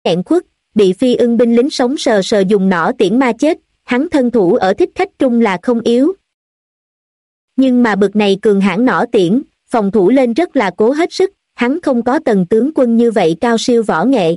nghẹn khuất, bị phi ưng binh lính sống sờ sờ dùng nỏ tiễn ma chết. Hắn thân thủ ở thích khách trung là không yếu, nhưng mà bực này cường hãn nỏ tiễn, phòng thủ lên rất là cố hết sức. Hắn không có Tần tướng quân như vậy cao siêu võ nghệ.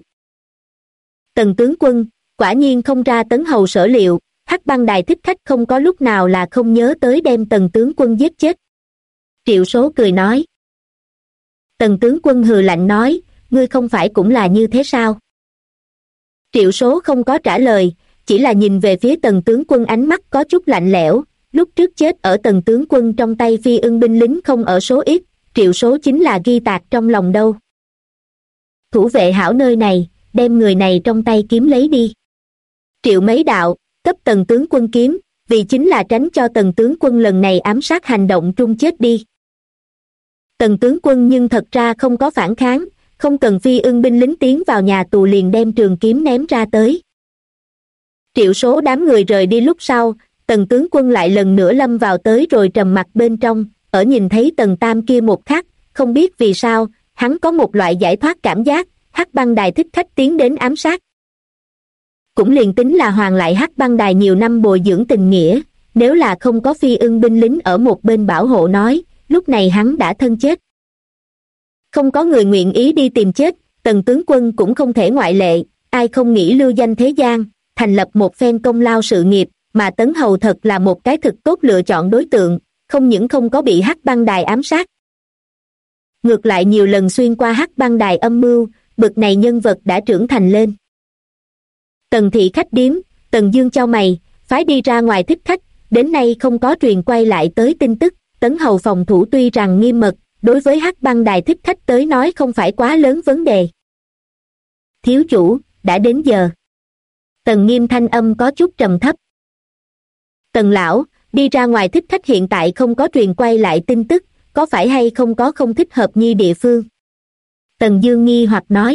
Tần tướng quân quả nhiên không ra Tấn Hầu sở liệu. Hắc Băng Đài thích khách không có lúc nào là không nhớ tới đem Tần tướng quân giết chết. Triệu Số cười nói. Tần tướng quân hừ lạnh nói, ngươi không phải cũng là như thế sao? Triệu Số không có trả lời, chỉ là nhìn về phía Tần tướng quân, ánh mắt có chút lạnh lẽo. Lúc trước chết ở Tần tướng quân trong tay phi ưng binh lính không ở số ít, Triệu Số chính là ghi tạc trong lòng đâu. Thủ vệ hảo nơi này, đem người này trong tay kiếm lấy đi. Triệu mấy đạo, cấp Tần tướng quân kiếm, vì chính là tránh cho Tần tướng quân lần này ám sát hành động trung chết đi. Tần tướng quân nhưng thật ra không có phản kháng, không cần phi ưng binh lính tiến vào nhà tù liền đem trường kiếm ném ra tới. Triệu Số đám người rời đi lúc sau, Tần tướng quân lại lần nữa lâm vào tới rồi trầm mặc bên trong. Ở nhìn thấy Tần Tam kia một khắc, không biết vì sao, hắn có một loại giải thoát cảm giác. Hắc Băng Đài thích khách tiến đến ám sát, cũng liền tính là hoàn lại Hắc Băng Đài nhiều năm bồi dưỡng tình nghĩa, nếu là không có phi ưng binh lính ở một bên bảo hộ nói, lúc này hắn đã thân chết. Không có người nguyện ý đi tìm chết, Tần tướng quân cũng không thể ngoại lệ. Ai không nghĩ lưu danh thế gian, thành lập một phen công lao sự nghiệp, mà Tấn Hầu thật là một cái thực tốt lựa chọn đối tượng, không những không có bị Hắc Băng Đài ám sát, ngược lại nhiều lần xuyên qua Hắc Băng Đài âm mưu, bực này nhân vật đã trưởng thành lên. Tần thị khách điếm, Tần Dương chau mày, phái đi ra ngoài thích khách, đến nay không có truyền quay lại tới tin tức. Tấn Hầu phòng thủ tuy rằng nghiêm mật, đối với Hắc Băng Đài thích khách tới nói không phải quá lớn vấn đề. Thiếu chủ, đã đến giờ. Tần Nghiêm thanh âm có chút trầm thấp. Tần lão, đi ra ngoài thích khách hiện tại không có truyền quay lại tin tức, có phải hay không có không thích hợp nhi địa phương? Tần Dương nghi hoặc nói.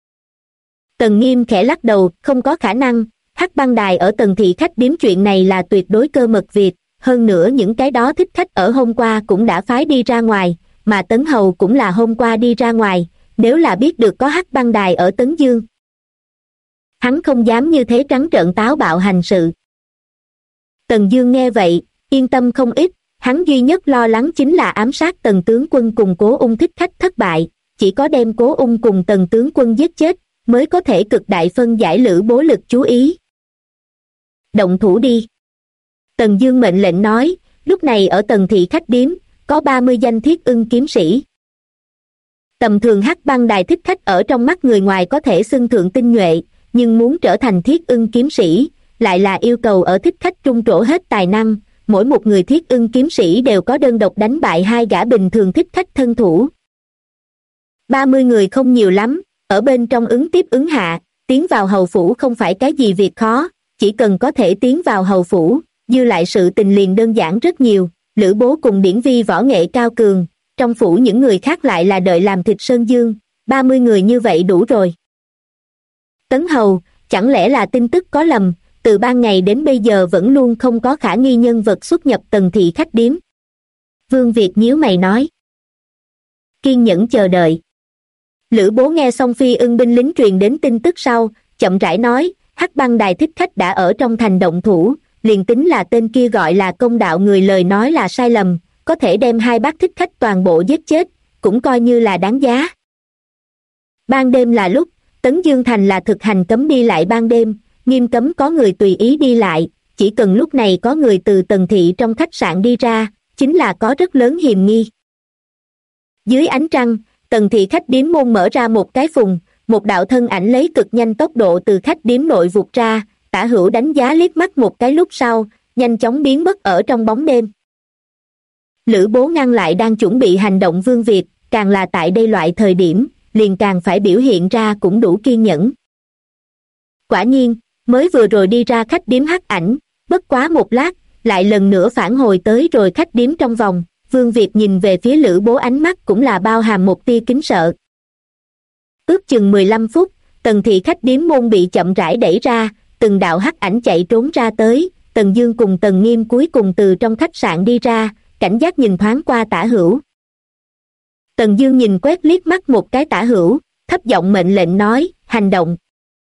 Tần Nghiêm khẽ lắc đầu, không có khả năng. Hắc Băng Đài ở Tần thị khách điếm chuyện này là tuyệt đối cơ mật việc, hơn nữa những cái đó thích khách ở hôm qua cũng đã phái đi ra ngoài, mà Tấn Hầu cũng là hôm qua đi ra ngoài, nếu là biết được có Hắc Băng Đài ở Tấn Dương, hắn không dám như thế trắng trợn táo bạo hành sự. Tần Dương nghe vậy, yên tâm không ít, hắn duy nhất lo lắng chính là ám sát Tần tướng quân cùng Cố Ung thích khách thất bại, chỉ có đem Cố Ung cùng Tần tướng quân giết chết, mới có thể cực đại phân giải Lữ Bố lực chú ý. Động thủ đi. Tần Dương mệnh lệnh nói, lúc này ở Tần thị khách điếm, có 30 danh thiết ưng kiếm sĩ. Tầm thường Hắc Băng Đài thích khách ở trong mắt người ngoài có thể xưng thượng tinh nhuệ, nhưng muốn trở thành thiết ưng kiếm sĩ, lại là yêu cầu ở thích khách trung trổ hết tài năng. Mỗi một người thiết ưng kiếm sĩ đều có đơn độc đánh bại 2 gã bình thường thích khách thân thủ. 30 người không nhiều lắm, ở bên trong ứng tiếp ứng hạ, tiến vào hầu phủ không phải cái gì việc khó, chỉ cần có thể tiến vào hầu phủ, dư lại sự tình liền đơn giản rất nhiều. Lữ Bố cùng Điển Vi võ nghệ cao cường, trong phủ những người khác lại là đợi làm thịt sơn dương, 30 người như vậy đủ rồi. Tấn Hầu, chẳng lẽ là tin tức có lầm, từ ban ngày đến bây giờ vẫn luôn không có khả nghi nhân vật xuất nhập Tần thị khách điếm? Vương Việt nhíu mày nói. Kiên nhẫn chờ đợi. Lữ Bố nghe xong phi ưng binh lính truyền đến tin tức sau, chậm rãi nói, Hắc Băng Đài thích khách đã ở trong thành động thủ, liền tính là tên kia gọi là Công Đạo người lời nói là sai lầm, có thể đem 2 bác thích khách toàn bộ giết chết, cũng coi như là đáng giá. Ban đêm là lúc, Tấn Dương Thành là thực hành cấm đi lại ban đêm, nghiêm cấm có người tùy ý đi lại, chỉ cần lúc này có người từ Tần thị trong khách sạn đi ra, chính là có rất lớn hiềm nghi. Dưới ánh trăng, Tần thị khách điếm môn mở ra một cái phùng, một đạo thân ảnh lấy cực nhanh tốc độ từ khách điếm nội vụt ra, Tả Hữu đánh giá liếc mắt một cái lúc sau, nhanh chóng biến mất ở trong bóng đêm. Lữ Bố ngăn lại đang chuẩn bị hành động Vương Việt, càng là tại đây loại thời điểm, liền càng phải biểu hiện ra cũng đủ kiên nhẫn. Quả nhiên, mới vừa rồi đi ra khách điếm hắc ảnh, bất quá một lát, lại lần nữa phản hồi tới rồi khách điếm trong vòng. Vương Việt nhìn về phía Lữ Bố ánh mắt cũng là bao hàm một tia kính sợ. Ước chừng 15 phút, Tần thị khách điếm môn bị chậm rãi đẩy ra, từng đạo hắc ảnh chạy trốn ra tới. Tần Dương cùng Tần Nghiêm cuối cùng từ trong khách sạn đi ra, cảnh giác nhìn thoáng qua Tả Hữu. Tần Dương nhìn quét liếc mắt một cái Tả Hữu, thấp giọng mệnh lệnh nói, hành động.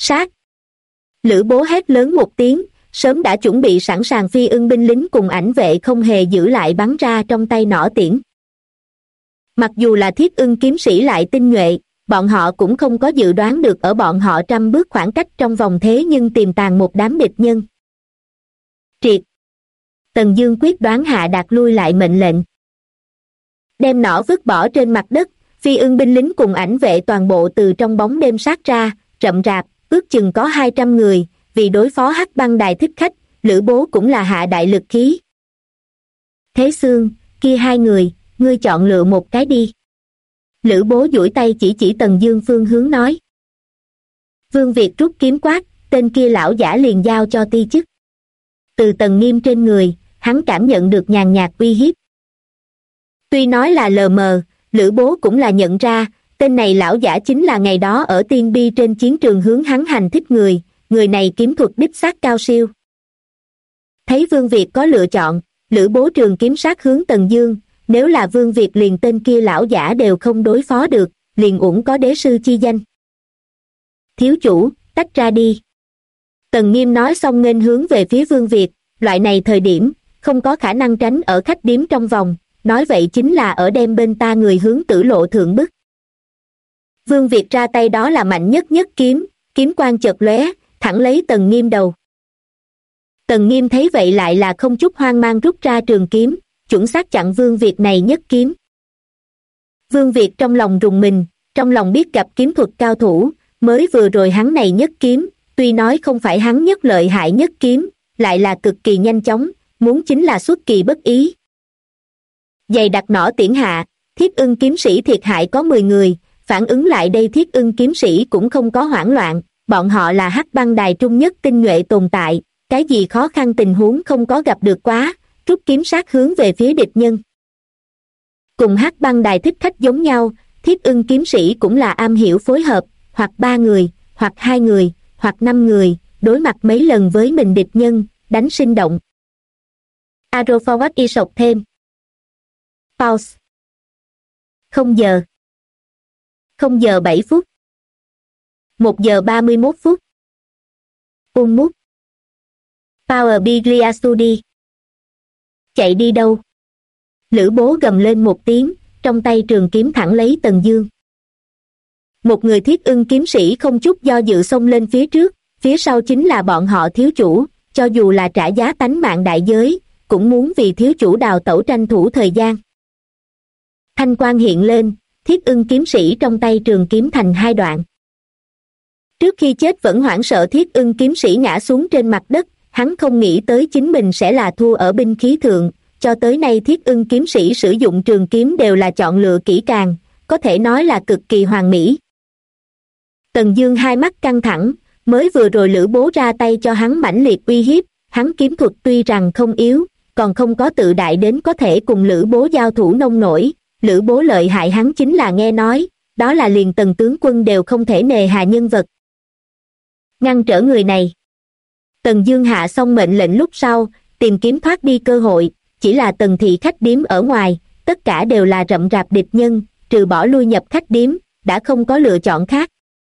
Sát! Lữ Bố hét lớn một tiếng, sớm đã chuẩn bị sẵn sàng phi ưng binh lính cùng ảnh vệ không hề giữ lại bắn ra trong tay nỏ tiễn. Mặc dù là Thiết Ưng kiếm sĩ lại tinh nhuệ, bọn họ cũng không có dự đoán được ở bọn họ trăm bước khoảng cách trong vòng thế nhưng tiềm tàng một đám địch nhân. Triệt! Tần Dương quyết đoán hạ đạt lui lại mệnh lệnh. Đem nỏ vứt bỏ trên mặt đất, phi ưng binh lính cùng ảnh vệ toàn bộ từ trong bóng đêm sát ra, rậm rạp, ước chừng có 200 người, vì đối phó Hắc Băng Đài thích khách, Lữ Bố cũng là hạ đại lực khí. Thế Xương, kia hai người, ngươi chọn lựa một cái đi. Lữ Bố duỗi tay chỉ Tần Dương phương hướng nói. Vương Việt rút kiếm quát, tên kia lão giả liền giao cho ti chức. Từ Tần Nghiêm trên người, hắn cảm nhận được nhàn nhạt uy hiếp. Tuy nói là lờ mờ, Lữ Bố cũng là nhận ra, tên này lão giả chính là ngày đó ở Tiên Bi trên chiến trường hướng hắn hành thích người này kiếm thuật đích xác cao siêu. Thấy Vương Việt có lựa chọn, Lữ Bố trường kiếm sát hướng Tần Dương, nếu là Vương Việt liền tên kia lão giả đều không đối phó được, liền uổng có đế sư chi danh. Thiếu chủ, tách ra đi. Tần Nghiêm nói xong nghênh hướng về phía Vương Việt, loại này thời điểm, không có khả năng tránh ở khách điếm trong vòng, nói vậy chính là ở đem bên ta người hướng tử lộ thượng bức. Vương Việt ra tay đó là mạnh nhất kiếm, kiếm quang chợt lóe, thẳng lấy Tần Nghiêm đầu. Tần Nghiêm thấy vậy lại là không chút hoang mang rút ra trường kiếm, chuẩn xác chặn Vương Việt này nhất kiếm. Vương Việt trong lòng rùng mình, trong lòng biết gặp kiếm thuật cao thủ, mới vừa rồi hắn này nhất kiếm, tuy nói không phải hắn nhất lợi hại nhất kiếm, lại là cực kỳ nhanh chóng, muốn chính là xuất kỳ bất ý. Dày đặt nỏ tiễn hạ, Thiết Ưng kiếm sĩ thiệt hại có 10 người, phản ứng lại đây Thiết Ưng kiếm sĩ cũng không có hoảng loạn, bọn họ là Hắc Băng Đài trung nhất tinh nhuệ tồn tại, cái gì khó khăn tình huống không có gặp được quá, rút kiếm sát hướng về phía địch nhân. Cùng Hắc Băng Đài thích khách giống nhau, Thiết Ưng kiếm sĩ cũng là am hiểu phối hợp, hoặc 3 người, hoặc 2 người, hoặc 5 người, đối mặt mấy lần với mình địch nhân, đánh sinh động. Arrow forward y sộc thêm. Pause. 0 giờ. 0 giờ 7 phút. 1 giờ 31 phút. Mút. Power Biglia Studi. Chạy đi đâu? Lữ Bố gầm lên một tiếng, trong tay trường kiếm thẳng lấy Tần Dương. Một người Thiết Ưng kiếm sĩ không chút do dự xông lên phía trước, phía sau chính là bọn họ thiếu chủ, cho dù là trả giá tánh mạng đại giới, cũng muốn vì thiếu chủ đào tẩu tranh thủ thời gian. Thanh quang hiện lên, Thiết Ưng kiếm sĩ trong tay trường kiếm thành 2 đoạn. Trước khi chết vẫn hoảng sợ Thiết Ưng kiếm sĩ ngã xuống trên mặt đất, hắn không nghĩ tới chính mình sẽ là thua ở binh khí thượng, cho tới nay Thiết Ưng kiếm sĩ sử dụng trường kiếm đều là chọn lựa kỹ càng, có thể nói là cực kỳ hoàn mỹ. Tần Dương hai mắt căng thẳng, mới vừa rồi Lữ Bố ra tay cho hắn mãnh liệt uy hiếp, hắn kiếm thuật tuy rằng không yếu, còn không có tự đại đến có thể cùng Lữ Bố giao thủ nông nổi, Lữ Bố lợi hại hắn chính là nghe nói, đó là liền Tần tướng quân đều không thể nề hà nhân vật. Ngăn trở người này. Tần Dương hạ xong mệnh lệnh lúc sau, tìm kiếm thoát đi cơ hội, chỉ là Tần thị khách điếm ở ngoài, tất cả đều là rậm rạp địch nhân, trừ bỏ lui nhập khách điếm, đã không có lựa chọn khác.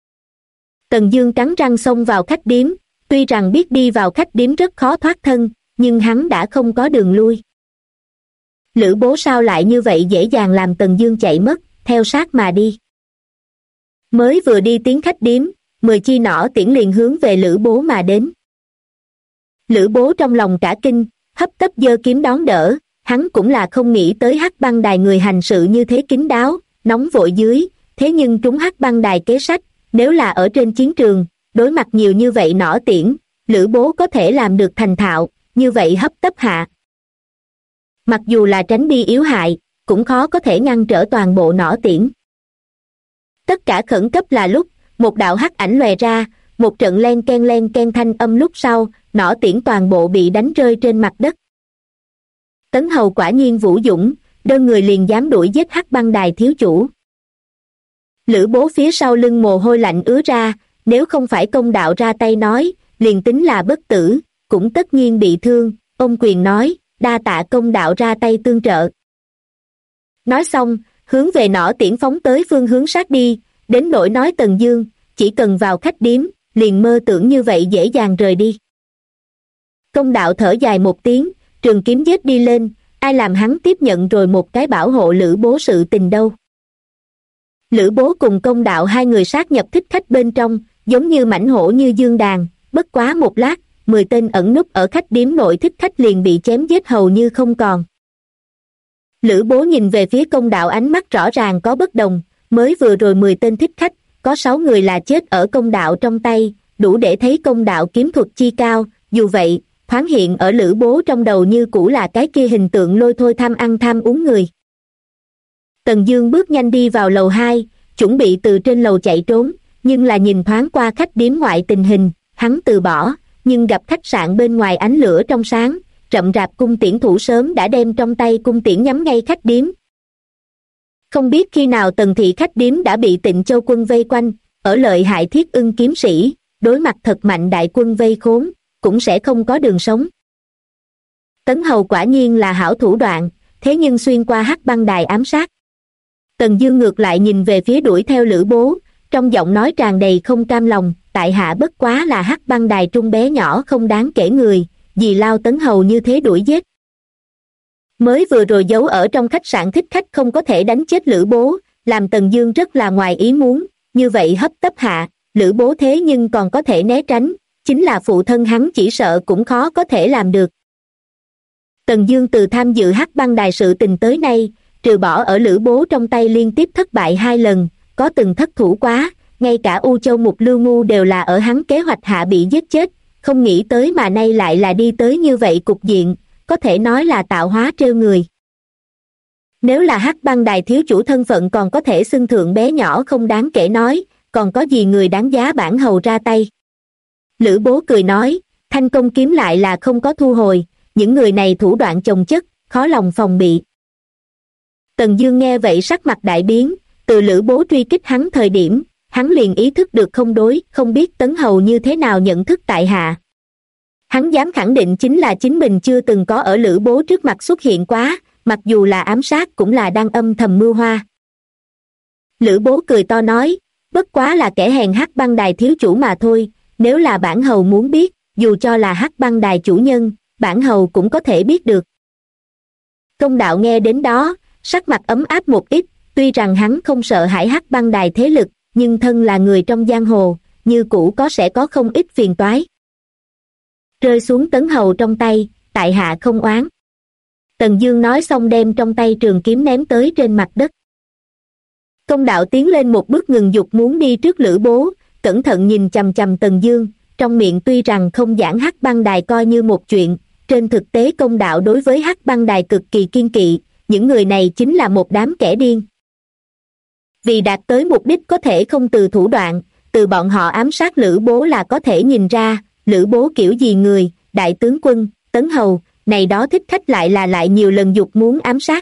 Tần Dương cắn răng xông vào khách điếm, tuy rằng biết đi vào khách điếm rất khó thoát thân, nhưng hắn đã không có đường lui. Lữ Bố sao lại như vậy dễ dàng làm Tần Dương chạy mất, theo sát mà đi. Mới vừa đi tiến khách điếm, 10 chi nỏ tiễn liền hướng về Lữ Bố mà đến. Lữ Bố trong lòng cả kinh, hấp tấp giơ kiếm đón đỡ, hắn cũng là không nghĩ tới Hắc Băng Đài người hành sự như thế kín đáo, nóng vội dưới, thế nhưng trúng Hắc Băng Đài kế sách, nếu là ở trên chiến trường, đối mặt nhiều như vậy nỏ tiễn, Lữ Bố có thể làm được thành thạo, như vậy hấp tấp hạ. Mặc dù là tránh đi yếu hại, cũng khó có thể ngăn trở toàn bộ nỏ tiễn. Tất cả khẩn cấp là lúc, một đạo hắc ảnh lòe ra, một trận len ken thanh âm lúc sau, nỏ tiễn toàn bộ bị đánh rơi trên mặt đất. Tấn Hầu quả nhiên vũ dũng, đơn người liền dám đuổi giết Hắc Băng Đài thiếu chủ. Lữ Bố phía sau lưng mồ hôi lạnh ứa ra, nếu không phải công đạo ra tay nói, liền tính là bất tử, cũng tất nhiên bị thương, ôm quyền nói, đa tạ công đạo ra tay tương trợ. Nói xong, hướng về nỏ tiễn phóng tới phương hướng sát đi, đến nỗi nói Tần Dương, chỉ cần vào khách điếm, liền mơ tưởng như vậy dễ dàng rời đi. Công đạo thở dài một tiếng, trường kiếm giết đi lên, ai làm hắn tiếp nhận rồi một cái bảo hộ Lữ Bố sự tình đâu. Lữ Bố cùng Công đạo hai người sát nhập thích khách bên trong, giống như mãnh hổ như dương đàn, bất quá một lát, 10 tên ẩn núp ở khách điếm nội thích khách liền bị chém giết hầu như không còn. Lữ Bố nhìn về phía Công đạo, ánh mắt rõ ràng có bất đồng, mới vừa rồi 10 tên thích khách, có 6 người là chết ở Công đạo trong tay, đủ để thấy Công đạo kiếm thuật chi cao, dù vậy, thoáng hiện ở Lữ Bố trong đầu như cũ là cái kia hình tượng lôi thôi tham ăn tham uống người. Tần Dương bước nhanh đi vào lầu 2, chuẩn bị từ trên lầu chạy trốn, nhưng là nhìn thoáng qua khách điếm ngoại tình hình, hắn từ bỏ, nhưng gặp khách sạn bên ngoài ánh lửa trong sáng, rậm rạp cung tiễn thủ sớm đã đem trong tay cung tiễn nhắm ngay khách điếm. Không biết khi nào Tần thị khách điếm đã bị Tịnh Châu quân vây quanh, ở lợi hại Thiết Ưng kiếm sĩ, đối mặt thật mạnh đại quân vây khốn, cũng sẽ không có đường sống. Tấn Hầu quả nhiên là hảo thủ đoạn, thế nhưng xuyên qua Hắc Băng Đài ám sát. Tần Dương ngược lại nhìn về phía đuổi theo Lữ Bố, trong giọng nói tràn đầy không cam lòng, tại hạ bất quá là Hắc Băng Đài trung bé nhỏ không đáng kể người, vì lao Tấn Hầu như thế đuổi giết. Mới vừa rồi giấu ở trong khách sạn thích khách không có thể đánh chết Lữ Bố, làm Tần Dương rất là ngoài ý muốn, như vậy hấp tấp hạ, Lữ Bố thế nhưng còn có thể né tránh, chính là phụ thân hắn chỉ sợ cũng khó có thể làm được. Tần Dương từ tham dự Hắc Băng Đài sự tình tới nay, trừ bỏ ở Lữ Bố trong tay liên tiếp thất bại 2 lần, có từng thất thủ quá, ngay cả U Châu Mục Lưu Ngu đều là ở hắn kế hoạch hạ bị giết chết, không nghĩ tới mà nay lại là đi tới như vậy cục diện, có thể nói là tạo hóa trêu người. Nếu là Hắc Băng Đài thiếu chủ thân phận còn có thể xưng thượng bé nhỏ không đáng kể nói, còn có gì người đáng giá bản hầu ra tay. Lữ Bố cười nói, thanh công kiếm lại là không có thu hồi, những người này thủ đoạn chồng chất, khó lòng phòng bị. Tần Dương nghe vậy sắc mặt đại biến, từ Lữ Bố truy kích hắn thời điểm, hắn liền ý thức được không đối, không biết Tấn Hầu như thế nào nhận thức tại hạ. Hắn dám khẳng định chính là chính mình chưa từng có ở Lữ Bố trước mặt xuất hiện quá, mặc dù là ám sát cũng là đang âm thầm mưu hoa. Lữ Bố cười to nói, bất quá là kẻ hèn Hắc Băng Đài thiếu chủ mà thôi, nếu là bản hầu muốn biết, dù cho là Hắc Băng Đài chủ nhân, bản hầu cũng có thể biết được. Công đạo nghe đến đó, sắc mặt ấm áp một ít, tuy rằng hắn không sợ hãi Hắc Băng Đài thế lực, nhưng thân là người trong giang hồ, như cũ sẽ có không ít phiền toái. Rơi xuống Tấn Hầu trong tay, tại hạ không oán. Tần Dương nói xong đem trong tay trường kiếm ném tới trên mặt đất. Công đạo tiến lên một bước ngừng dục muốn đi trước Lữ Bố, cẩn thận nhìn chằm chằm Tần Dương, trong miệng tuy rằng không giảng Hắc Băng Đài coi như một chuyện, trên thực tế công đạo đối với Hắc Băng Đài cực kỳ kiên kỵ, những người này chính là một đám kẻ điên. Vì đạt tới mục đích có thể không từ thủ đoạn, từ bọn họ ám sát Lữ Bố là có thể nhìn ra, Lữ Bố kiểu gì người, đại tướng quân, Tấn Hầu, này đó thích khách lại nhiều lần dục muốn ám sát.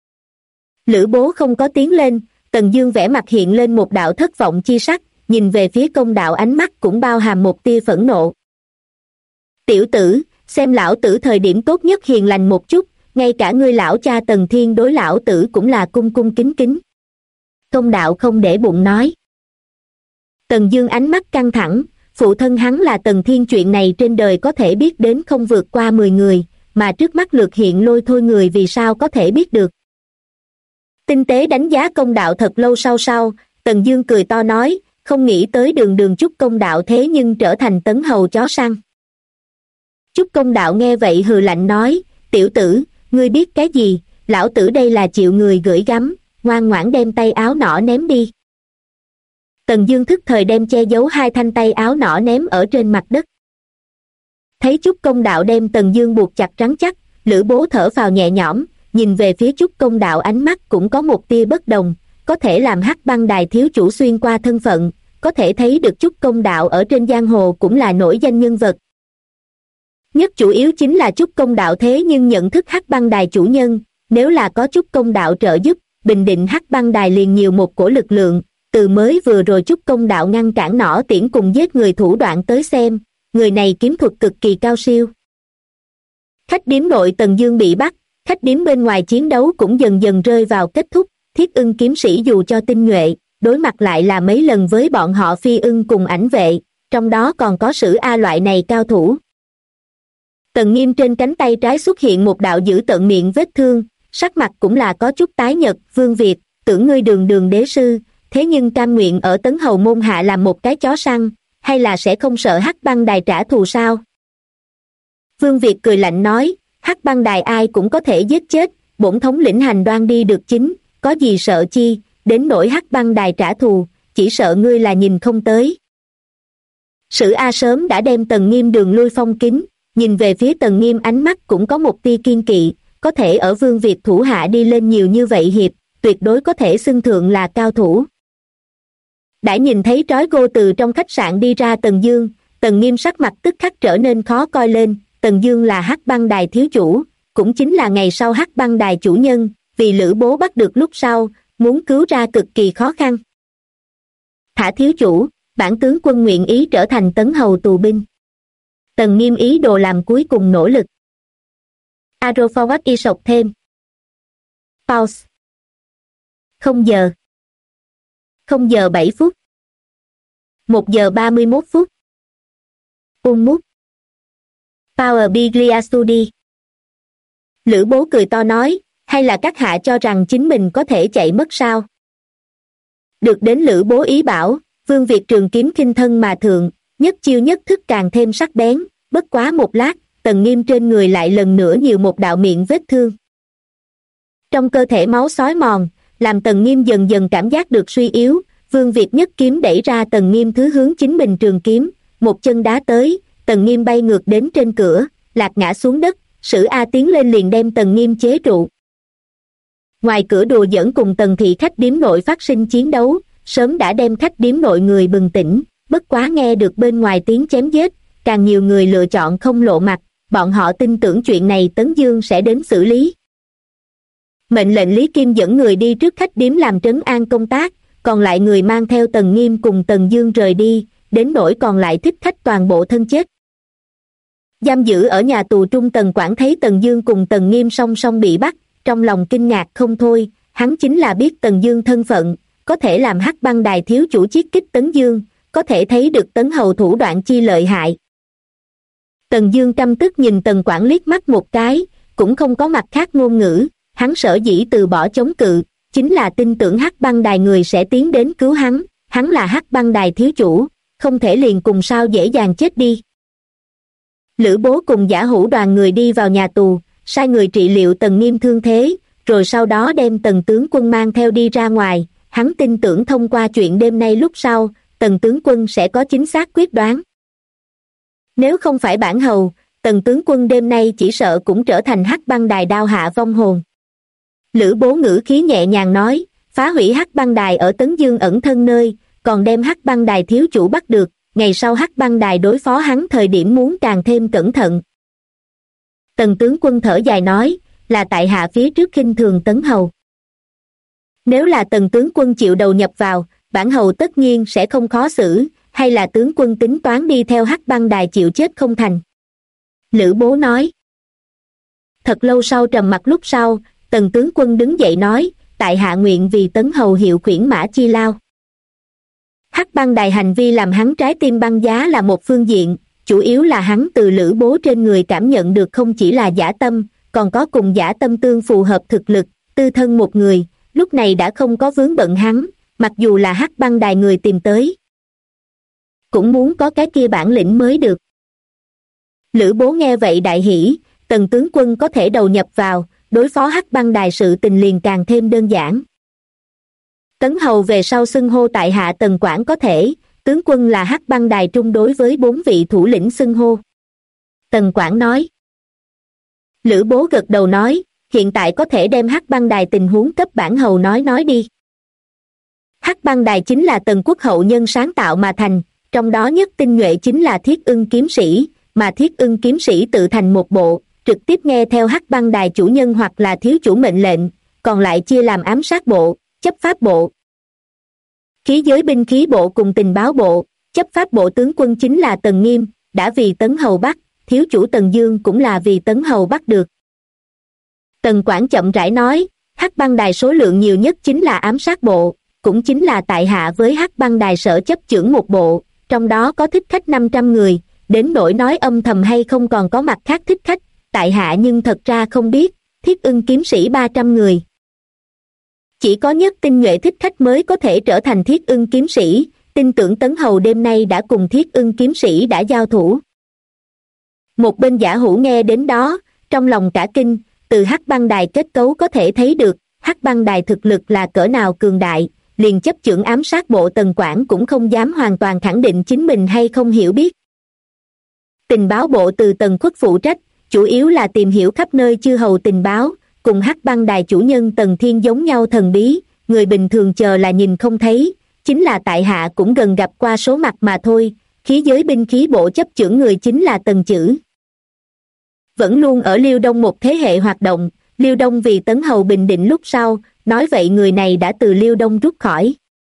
Lữ Bố không có tiến lên, Tần Dương vẻ mặt hiện lên một đạo thất vọng chi sắc, nhìn về phía công đạo ánh mắt cũng bao hàm một tia phẫn nộ. Tiểu tử, xem lão tử thời điểm tốt nhất hiền lành một chút, ngay cả ngươi lão cha Tần Thiên đối lão tử cũng là cung cung kính kính. Công đạo không để bụng nói. Tần Dương ánh mắt căng thẳng, phụ thân hắn là Tần Thiên, chuyện này trên đời có thể biết đến không vượt qua 10 người, mà trước mắt lược hiện lôi thôi người vì sao có thể biết được. Tinh tế đánh giá công đạo thật lâu sau, Tần Dương cười to nói, không nghĩ tới đường chúc công đạo thế nhưng trở thành Tấn Hầu chó săn. Chúc công đạo nghe vậy hừ lạnh nói, tiểu tử, ngươi biết cái gì, lão tử đây là chịu người gửi gắm, ngoan ngoãn đem tay áo nỏ ném đi. Tần Dương thức thời đem che giấu 2 thanh tay áo nỏ ném ở trên mặt đất. Thấy Chúc công đạo đem Tần Dương buộc chặt rắn chắc, Lữ Bố thở phào nhẹ nhõm, nhìn về phía Chúc công đạo ánh mắt cũng có một tia bất đồng, có thể làm Hắc Băng Đài thiếu chủ xuyên qua thân phận, có thể thấy được Chúc công đạo ở trên giang hồ cũng là nổi danh nhân vật. Nhất chủ yếu chính là Chúc công đạo thế nhưng nhận thức Hắc Băng Đài chủ nhân, nếu là có Chúc công đạo trợ giúp, bình định Hắc Băng Đài liền nhiều một cổ lực lượng, từ mới vừa rồi Chúc công đạo ngăn cản nỏ tiễn cùng giết người thủ đoạn tới xem, người này kiếm thuật cực kỳ cao siêu. Khách điếm nội Tần Dương bị bắt, khách điếm bên ngoài chiến đấu cũng dần dần rơi vào kết thúc, Thiết Ưng kiếm sĩ dù cho tinh nhuệ, đối mặt lại là mấy lần với bọn họ Phi Ưng cùng Ảnh vệ, trong đó còn có Sử A loại này cao thủ. Tần Nghiêm trên cánh tay trái xuất hiện một đạo dữ tợn miệng vết thương, sắc mặt cũng là có chút tái nhợt. Vương Việt, tưởng ngươi đường đường đế sư, thế nhưng cam nguyện ở Tấn Hầu môn hạ làm một cái chó săn, hay là sẽ không sợ Hắc Băng Đài trả thù sao? Vương Việt cười lạnh nói, Hắc Băng Đài ai cũng có thể giết chết, bổn thống lĩnh hành đoan đi được chính, có gì sợ chi, đến nỗi Hắc Băng Đài trả thù, chỉ sợ ngươi là nhìn không tới. Sử A sớm đã đem Tần Nghiêm đường lui phong kín, nhìn về phía Tần Nghiêm ánh mắt cũng có một tia kiên kỵ, có thể ở Vương Việt thủ hạ đi lên nhiều như vậy hiệp, tuyệt đối có thể xưng thượng là cao thủ. Đã nhìn thấy trói gô từ trong khách sạn đi ra Tần Dương, Tần Nghiêm sắc mặt tức khắc trở nên khó coi lên. Tần Dương là Hắc Băng Đài thiếu chủ, cũng chính là ngày sau Hắc Băng Đài chủ nhân, vì Lữ Bố bắt được lúc sau, muốn cứu ra cực kỳ khó khăn. Thả thiếu chủ, bản tướng quân nguyện ý trở thành Tấn Hầu tù binh. Tần Nghiêm ý đồ làm cuối cùng nỗ lực. Arrow forward y sọc thêm. Pause. 0 giờ. 0 giờ 7 phút. 1 giờ 31 phút. Mút. Power Biglia Studi. Lữ Bố cười to nói, hay là các hạ cho rằng chính mình có thể chạy mất sao? Được đến Lữ Bố ý bảo, Vương Việt trường kiếm khinh thân mà thượng, nhất chiêu nhất thức càng thêm sắc bén, bất quá một lát, Tần Nghiêm trên người lại lần nữa nhiều một đạo miệng vết thương. Trong cơ thể máu xói mòn, làm Tần Nghiêm dần dần cảm giác được suy yếu, Vương Việt nhất kiếm đẩy ra Tần Nghiêm thứ hướng chính mình trường kiếm, một chân đá tới, Tần Nghiêm bay ngược đến trên cửa, lạc ngã xuống đất, Sử A tiến lên liền đem Tần Nghiêm chế trụ. Ngoài cửa đùa giỡn cùng Tần thị khách điếm nội phát sinh chiến đấu, sớm đã đem khách điếm nội người bừng tỉnh, bất quá nghe được bên ngoài tiếng chém giết, càng nhiều người lựa chọn không lộ mặt, bọn họ tin tưởng chuyện này Tấn Dương sẽ đến xử lý. Mệnh lệnh Lý Kim dẫn người đi trước khách điếm làm trấn an công tác, còn lại người mang theo Tần Nghiêm cùng Tần Dương rời đi, đến nỗi còn lại thích khách toàn bộ thân chết. Giam giữ ở nhà tù trung Tần Quảng thấy Tần Dương cùng Tần Nghiêm song song bị bắt, trong lòng kinh ngạc không thôi, hắn chính là biết Tần Dương thân phận, có thể làm Hắc Băng Đài thiếu chủ chiết kích Tấn Dương, có thể thấy được Tấn Hầu thủ đoạn chi lợi hại. Tần Dương căm tức nhìn Tần Quảng liếc mắt một cái, cũng không có mặt khác ngôn ngữ, hắn sở dĩ từ bỏ chống cự, chính là tin tưởng Hắc Băng Đài người sẽ tiến đến cứu hắn, hắn là Hắc Băng Đài thiếu chủ, không thể liền cùng sao dễ dàng chết đi. Lữ Bố cùng Giả Hữu đoàn người đi vào nhà tù, sai người trị liệu Tần Nghiêm thương thế, rồi sau đó đem Tần tướng quân mang theo đi ra ngoài, hắn tin tưởng thông qua chuyện đêm nay lúc sau, Tần tướng quân sẽ có chính xác quyết đoán. Nếu không phải bản hầu, Tần tướng quân đêm nay chỉ sợ cũng trở thành Hắc Băng Đài đao hạ vong hồn. Lữ Bố ngữ khí nhẹ nhàng nói, phá hủy Hắc Băng Đài ở Tấn Dương ẩn thân nơi, còn đem Hắc Băng Đài thiếu chủ bắt được, ngày sau Hắc Băng Đài đối phó hắn thời điểm muốn càng thêm cẩn thận. Tần tướng quân thở dài nói, là tại hạ phía trước khinh thường Tấn Hầu. Nếu là Tần tướng quân chịu đầu nhập vào, bản hầu tất nhiên sẽ không khó xử, hay là tướng quân tính toán đi theo Hắc Băng Đài chịu chết không thành. Lữ Bố nói. Thật lâu sau trầm mặc lúc sau, Tần tướng quân đứng dậy nói, tại hạ nguyện vì Tấn Hầu hiệu khuyển mã chi lao. Hắc Băng Đài hành vi làm hắn trái tim băng giá là một phương diện, chủ yếu là hắn từ Lữ Bố trên người cảm nhận được không chỉ là dã tâm, còn có cùng dã tâm tương phù hợp thực lực, tư thân một người, lúc này đã không có vướng bận hắn, mặc dù là Hắc Băng Đài người tìm tới. Cũng muốn có cái kia bản lĩnh mới được. Lữ Bố nghe vậy đại hỉ, Tần tướng quân có thể đầu nhập vào, đối phó Hắc Băng Đài sự tình liền càng thêm đơn giản. Tấn Hầu về sau xưng hô tại hạ Tần Quảng có thể, tướng quân là Hắc Băng Đài trung đối với 4 vị thủ lĩnh xưng hô. Tần Quảng nói. Lữ Bố gật đầu nói, hiện tại có thể đem Hắc Băng Đài tình huống cấp bản hầu nói đi. Hắc Băng Đài chính là Tần Quốc hậu nhân sáng tạo mà thành, trong đó nhất tinh nhuệ chính là Thiết Ưng kiếm sĩ, mà Thiết Ưng kiếm sĩ tự thành một bộ, trực tiếp nghe theo Hắc Băng Đài chủ nhân hoặc là thiếu chủ mệnh lệnh, còn lại chia làm ám sát bộ, chấp pháp bộ, khí giới binh khí bộ cùng tình báo bộ. Chấp pháp bộ tướng quân chính là Tần Nghiêm, đã vì Tấn Hầu bắt, thiếu chủ Tần Dương cũng là vì Tấn Hầu bắt được. Tần Quảng chậm rãi nói, Hắc Băng Đài số lượng nhiều nhất chính là ám sát bộ, cũng chính là tại hạ với Hắc Băng Đài sở chấp chưởng một bộ, trong đó có thích khách 500 người, đến nỗi nói âm thầm hay không còn có mặt khác thích khách, tại hạ nhưng thật ra không biết. Thiết Ưng kiếm sĩ 300 người. Chỉ có nhất tinh nhuệ thích khách mới có thể trở thành Thiết Ưng kiếm sĩ, tin tưởng Tấn Hầu đêm nay đã cùng Thiết Ưng kiếm sĩ đã giao thủ. Một bên Giả Hữu nghe đến đó, trong lòng cả kinh, từ Hắc Băng Đài kết cấu có thể thấy được, Hắc Băng Đài thực lực là cỡ nào cường đại, liền chấp chưởng ám sát bộ Tần Quảng cũng không dám hoàn toàn khẳng định chính mình hay không hiểu biết. Tình báo bộ từ Tần Khuất phụ trách, chủ yếu là tìm hiểu khắp nơi chư hầu tình báo, cùng Hắc Băng Đài chủ nhân Tần Thiên giống nhau thần bí, người bình thường chờ là nhìn không thấy, chính là tại hạ cũng gần gặp qua số mặt mà thôi. Khí giới binh khí bộ chấp chưởng người chính là Tần Chữ. Vẫn luôn ở Liêu Đông một thế hệ hoạt động, Liêu Đông vì Tấn Hầu bình định lúc sau, nói vậy người này đã từ Liêu Đông rút khỏi.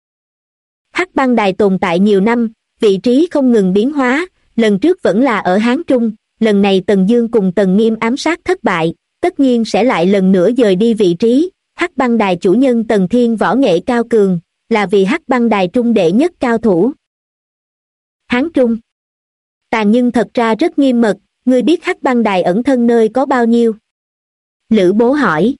Hắc Băng Đài tồn tại nhiều năm, vị trí không ngừng biến hóa, lần trước vẫn là ở Hán Trung, lần này Tần Dương cùng Tần Nghiêm ám sát thất bại, tất nhiên sẽ lại lần nữa dời đi vị trí. Hắc Băng Đài chủ nhân Tần Thiên võ nghệ cao cường, là vì Hắc Băng Đài trung đệ nhất cao thủ. Hán Trung. Tàn nhưng thật ra rất nghiêm mật, ngươi biết Hắc Băng Đài ẩn thân nơi có bao nhiêu? Lữ Bố hỏi.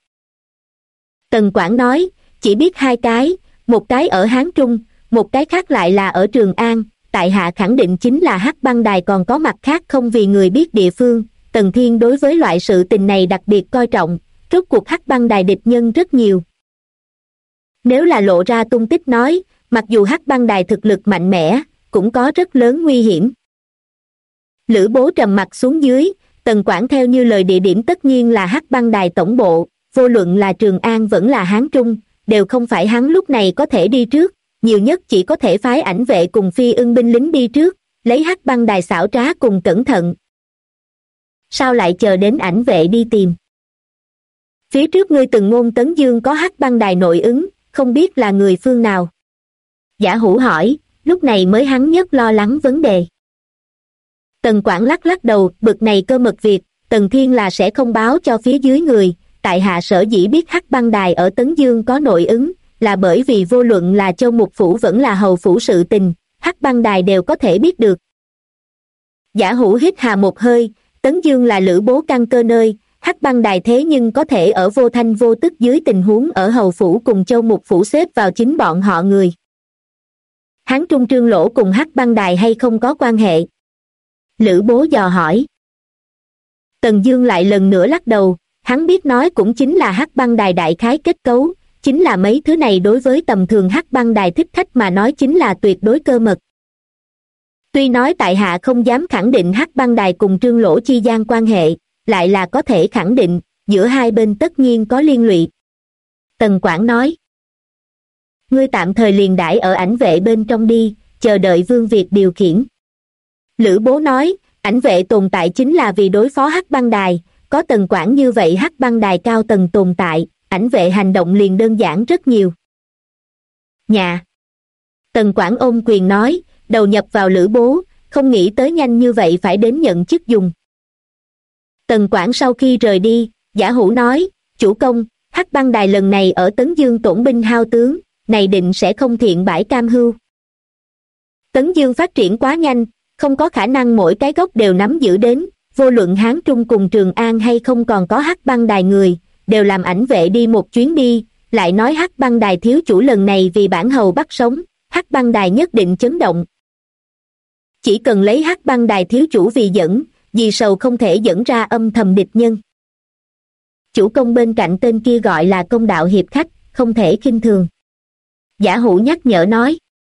Tần Quảng nói, chỉ biết 2 cái, một cái ở Hán Trung, một cái khác lại là ở Trường An, tại hạ khẳng định chính là Hắc Băng Đài còn có mặt khác không vì người biết địa phương. Tần Thiên đối với loại sự tình này đặc biệt coi trọng, rốt cuộc Hắc Băng Đài địch nhân rất nhiều. Nếu là lộ ra tung tích nói, mặc dù Hắc Băng Đài thực lực mạnh mẽ, cũng có rất lớn nguy hiểm. Lữ Bố trầm mặt xuống dưới, Tần Quảng theo như lời địa điểm tất nhiên là Hắc Băng Đài tổng bộ, vô luận là Trường An vẫn là Hán Trung, đều không phải hắn lúc này có thể đi trước, nhiều nhất chỉ có thể phái ảnh vệ cùng Phi Ưng binh lính đi trước, lấy Hắc Băng Đài xảo trá cùng cẩn thận. Sao lại chờ đến ảnh vệ đi tìm? Phía trước ngươi từng ngôn Tấn Dương có Hắc Băng Đài nội ứng, không biết là người phương nào? Giả Hữu hỏi, lúc này mới hắn nhất lo lắng vấn đề. Tần Quảng lắc lắc đầu, bực này cơ mật việc, Tần Thiên là sẽ không báo cho phía dưới người, tại hạ sở dĩ biết Hắc Băng Đài ở Tấn Dương có nội ứng, là bởi vì vô luận là Châu Mục Phủ vẫn là Hầu Phủ sự tình, Hắc Băng Đài đều có thể biết được. Giả Hữu hít hà một hơi, Tấn Dương là Lữ Bố căn cơ nơi, Hắc Băng Đài thế nhưng có thể ở vô thanh vô tức dưới tình huống ở Hầu Phủ cùng Châu Mục Phủ xếp vào chính bọn họ người. Hán Trung Trương Lỗ cùng Hắc Băng Đài hay không có quan hệ? Lữ Bố dò hỏi. Tần Dương lại lần nữa lắc đầu, hắn biết nói cũng chính là Hắc Băng Đài đại khái kết cấu, chính là mấy thứ này đối với tầm thường Hắc Băng Đài thích khách mà nói chính là tuyệt đối cơ mật. Tuy nói tại hạ không dám khẳng định Hắc Băng Đài cùng Trương Lỗ chi gian quan hệ, lại là có thể khẳng định, giữa hai bên tất nhiên có liên lụy. Tần Quảng nói. Ngươi tạm thời liền đãi ở ảnh vệ bên trong đi, chờ đợi Vương Việt điều khiển. Lữ Bố nói, ảnh vệ tồn tại chính là vì đối phó Hắc Băng Đài, có Tần Quảng như vậy Hắc Băng Đài cao tầng tồn tại, ảnh vệ hành động liền đơn giản rất nhiều. Nhà. Tần Quảng ôm quyền nói, đầu nhập vào Lữ Bố, không nghĩ tới nhanh như vậy phải đến nhận chức dùng. Tần Quảng sau khi rời đi, Giả Hữu nói, chủ công, Hắc Băng Đài lần này ở Tấn Dương tổn binh hao tướng, này định sẽ không thiện bãi cam hưu. Tấn Dương phát triển quá nhanh, không có khả năng mỗi cái gốc đều nắm giữ đến, vô luận Hán Trung cùng Trường An hay không còn có Hắc Băng Đài người, đều làm ảnh vệ đi một chuyến đi, lại nói Hắc Băng Đài thiếu chủ lần này vì bản hầu bắt sống, Hắc Băng Đài nhất định chấn động. Chỉ cần lấy Hắc Băng Đài thiếu chủ vì dẫn, vì sầu không thể dẫn ra âm thầm địch nhân. Chủ công bên cạnh tên kia gọi là Công Đạo hiệp khách, không thể khinh thường. Giả Hữu nhắc nhở nói.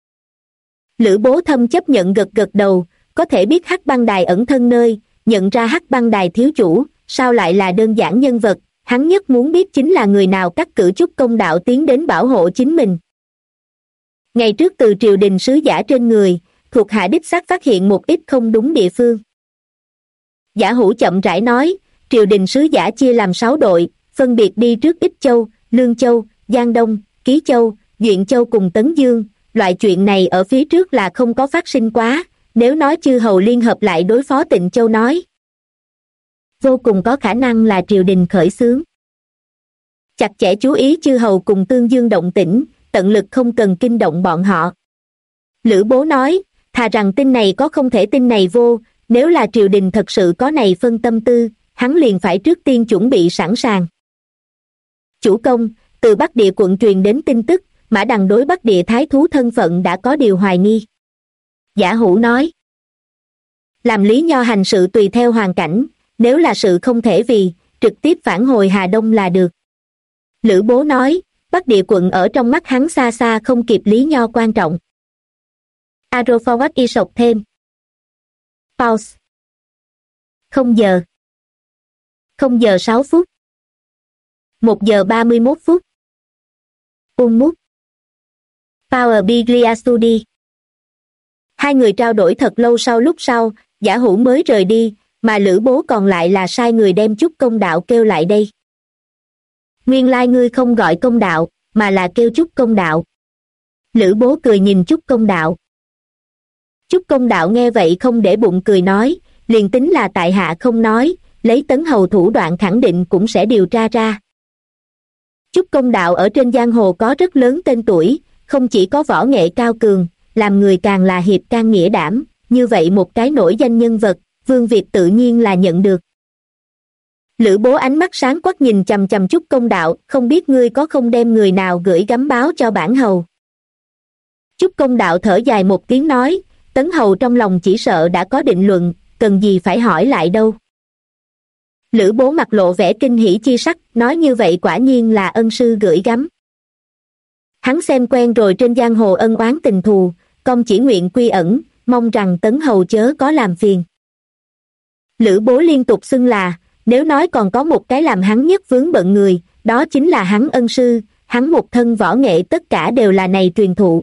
Lữ Bố Thâm chấp nhận gật gật đầu, có thể biết Hắc Băng Đài ẩn thân nơi, nhận ra Hắc Băng Đài thiếu chủ, sao lại là đơn giản nhân vật, hắn nhất muốn biết chính là người nào cắt cử chút Công Đạo tiến đến bảo hộ chính mình. Ngày trước từ triều đình sứ giả trên người, thuộc hạ đích xác phát hiện một ít không đúng địa phương. Giả Hữu chậm rãi nói, triều đình sứ giả chia làm 6 đội, phân biệt đi trước Ích Châu, Lương Châu, Giang Đông, Ký Châu, Duyện Châu cùng Tấn Dương, loại chuyện này ở phía trước là không có phát sinh quá, nếu nói chư hầu liên hợp lại đối phó Tịnh Châu nói. Vô cùng có khả năng là triều đình khởi xướng. Chặt chẽ chú ý chư hầu cùng Tương Dương động tĩnh, tận lực không cần kinh động bọn họ. Lữ Bố nói, Thà rằng tin này có không thể tin này vô, nếu là triều đình thật sự có này phân tâm tư, hắn liền phải trước tiên chuẩn bị sẵn sàng. Chủ công, từ Bắc Địa quận truyền đến tin tức, Mã Đằng đối Bắc Địa thái thú thân phận đã có điều hoài nghi. Giả Hủ nói. Làm Lý Nho hành sự tùy theo hoàn cảnh, nếu là sự không thể vì, trực tiếp phản hồi Hà Đông là được. Lữ Bố nói, Bắc Địa quận ở trong mắt hắn xa xa không kịp Lý Nho quan trọng. Aroforward y sộc thêm. Pause. 0 giờ 6 phút. 1 giờ 31 phút. Mút. Power Biglia Studi. Hai người trao đổi thật lâu lúc sau, Giả Hủ mới rời đi, mà Lữ Bố còn lại là sai người đem Chúc Công Đạo kêu lại đây. Nguyên lai ngươi không gọi Công Đạo, mà là kêu Chúc Công Đạo. Lữ Bố cười nhìn Chúc Công Đạo. Chúc Công Đạo nghe vậy không để bụng cười nói, liền tính là tại hạ không nói, lấy Tấn Hầu thủ đoạn khẳng định cũng sẽ điều tra ra. Chúc Công Đạo ở trên giang hồ có rất lớn tên tuổi, không chỉ có võ nghệ cao cường, làm người càng là hiệp can nghĩa đảm, như vậy một cái nổi danh nhân vật, Vương Việt tự nhiên là nhận được. Lữ Bố ánh mắt sáng quắc nhìn chằm chằm Chúc Công Đạo, không biết ngươi có không đem người nào gửi gắm báo cho bản hầu. Chúc Công Đạo thở dài một tiếng nói, Tấn Hầu trong lòng chỉ sợ đã có định luận, cần gì phải hỏi lại đâu. Lữ Bố mặt lộ vẻ kinh hỉ chi sắc, nói như vậy quả nhiên là ân sư gửi gắm. Hắn xem quen rồi trên giang hồ ân oán tình thù, công chỉ nguyện quy ẩn, mong rằng Tấn Hầu chớ có làm phiền. Lữ Bố liên tục xưng là, nếu nói còn có một cái làm hắn nhất vướng bận người, đó chính là hắn ân sư, hắn một thân võ nghệ tất cả đều là này truyền thụ.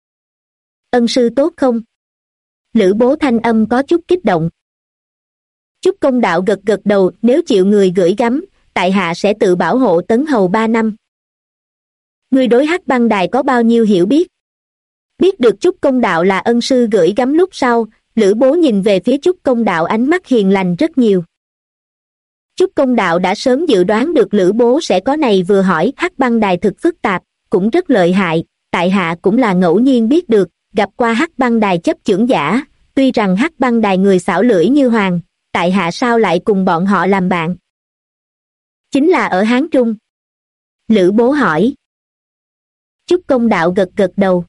Ân sư tốt không? Lữ Bố thanh âm có chút kích động. Chúc Công Đạo gật gật đầu, nếu chịu người gửi gắm, tại hạ sẽ tự bảo hộ Tấn Hầu 3 năm. Ngươi đối Hắc Băng Đài có bao nhiêu hiểu biết? Biết được Chúc Công Đạo là ân sư gửi gắm lúc sau, Lữ Bố nhìn về phía Chúc Công Đạo ánh mắt hiền lành rất nhiều. Chúc Công Đạo đã sớm dự đoán được Lữ Bố sẽ có này vừa hỏi, Hắc Băng Đài thực phức tạp, cũng rất lợi hại, tại hạ cũng là ngẫu nhiên biết được, gặp qua Hắc Băng Đài chấp chưởng giả, tuy rằng Hắc Băng Đài người xảo lưỡi như hoàng, tại hạ sao lại cùng bọn họ làm bạn? Chính là ở Hán Trung. Lữ Bố hỏi. Chúc Công Đạo gật gật đầu.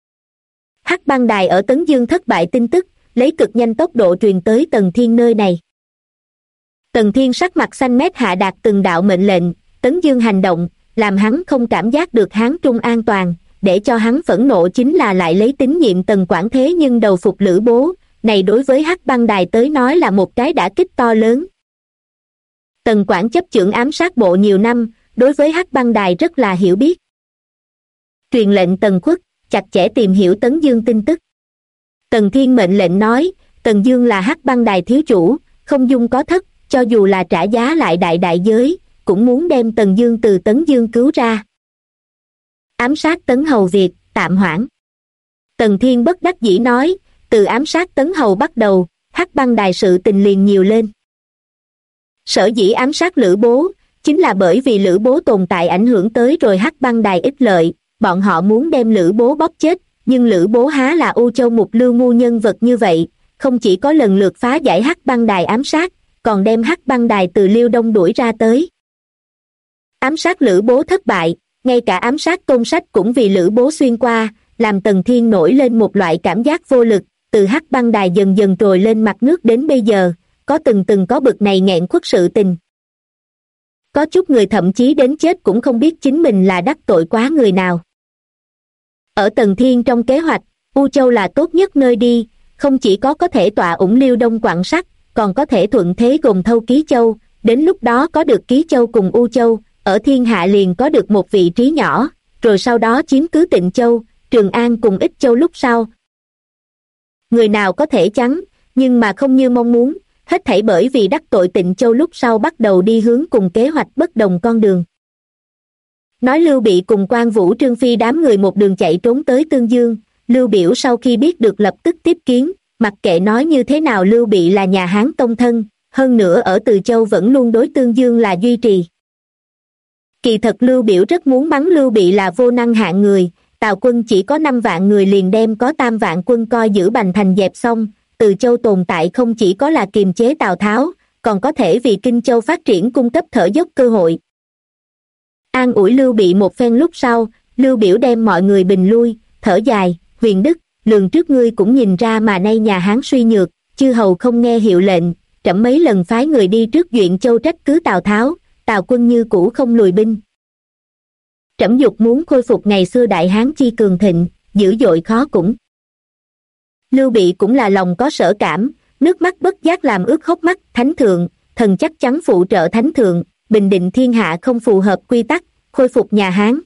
Hắc Băng Đài ở Tấn Dương thất bại tin tức, lấy cực nhanh tốc độ truyền tới Tần Thiên nơi này. Tần Thiên sắc mặt xanh mét hạ đạt từng đạo mệnh lệnh, Tấn Dương hành động, làm hắn không cảm giác được Hán Trung an toàn, để cho hắn phẫn nộ chính là lại lấy tín nhiệm Tần Quảng thế nhưng đầu phục Lữ Bố, này đối với Hắc Băng Đài tới nói là một cái đả kích to lớn. Tần Quảng chấp chưởng ám sát bộ nhiều năm, đối với Hắc Băng Đài rất là hiểu biết. Truyền lệnh Tần Khuất, chặt chẽ tìm hiểu Tấn Dương tin tức. Tần Thiên mệnh lệnh nói, Tần Dương là Hắc Băng Đài thiếu chủ, không dung có thất, cho dù là trả giá lại đại giới, cũng muốn đem Tần Dương từ Tấn Dương cứu ra. Ám sát Tấn Hầu việc, tạm hoãn. Tần Thiên bất đắc dĩ nói, từ ám sát Tấn Hầu bắt đầu, Hắc Băng Đài sự tình liền nhiều lên. Sở dĩ ám sát Lữ Bố, chính là bởi vì Lữ Bố tồn tại ảnh hưởng tới rồi Hắc Băng Đài ích lợi, bọn họ muốn đem Lữ Bố bóp chết, nhưng Lữ Bố há là U Châu Mục Lưu ngu nhân vật như vậy, không chỉ có lần lượt phá giải Hắc Băng Đài ám sát, còn đem Hắc Băng Đài từ Liêu Đông đuổi ra tới. Ám sát Lữ Bố thất bại, ngay cả ám sát Tôn Sách cũng vì Lữ Bố xuyên qua, làm Tần Thiên nổi lên một loại cảm giác vô lực, từ Hắc Băng Đài dần dần trồi lên mặt nước đến bây giờ, có từng có bực này nghẹn khuất sự tình. Có chút người thậm chí đến chết cũng không biết chính mình là đắc tội quá người nào. Ở Tần Thiên trong kế hoạch, U Châu là tốt nhất nơi đi, không chỉ có thể tọa ủng Liêu Đông Quặng sắt, còn có thể thuận thế gồm thâu Ký Châu, đến lúc đó có được Ký Châu cùng U Châu, ở thiên hạ liền có được một vị trí nhỏ, rồi sau đó chiếm cứ Tịnh Châu, Trường An cùng Ích Châu lúc sau. Người nào có thể chắn, nhưng mà không như mong muốn, hết thảy bởi vì đắc tội Tịnh Châu lúc sau bắt đầu đi hướng cùng kế hoạch bất đồng con đường. Nói Lưu Bị cùng Quan Vũ Trương Phi đám người một đường chạy trốn tới Tương Dương, Lưu Biểu sau khi biết được lập tức tiếp kiến, mặc kệ nói như thế nào Lưu Bị là nhà Hán tông thân, hơn nữa ở Từ Châu vẫn luôn đối Tương Dương là duy trì. Kỳ thật Lưu Biểu rất muốn mắng Lưu Bị là vô năng hạng người, Tào quân chỉ có 5 vạn người liền đem có 3 vạn quân coi giữ Bành Thành dẹp xong. Từ Châu tồn tại không chỉ có là kiềm chế Tào Tháo, còn có thể vì Kinh Châu phát triển cung cấp thở dốc cơ hội. An ủi Lưu Bị một phen lúc sau, Lưu Biểu đem mọi người bình lui, thở dài, Huyền Đức, lường trước ngươi cũng nhìn ra mà nay nhà Hán suy nhược, chư hầu không nghe hiệu lệnh, trẫm mấy lần phái người đi trước Duyện Châu trách cứ Tào Tháo, Tào quân như cũ không lùi binh. Trẫm dục muốn khôi phục ngày xưa Đại Hán chi cường thịnh, dữ dội khó cũng. Lưu Bị cũng là lòng có sở cảm, nước mắt bất giác làm ướt hốc mắt. Thánh thượng, thần chắc chắn phụ trợ thánh thượng, bình định thiên hạ không phù hợp quy tắc, khôi phục nhà Hán.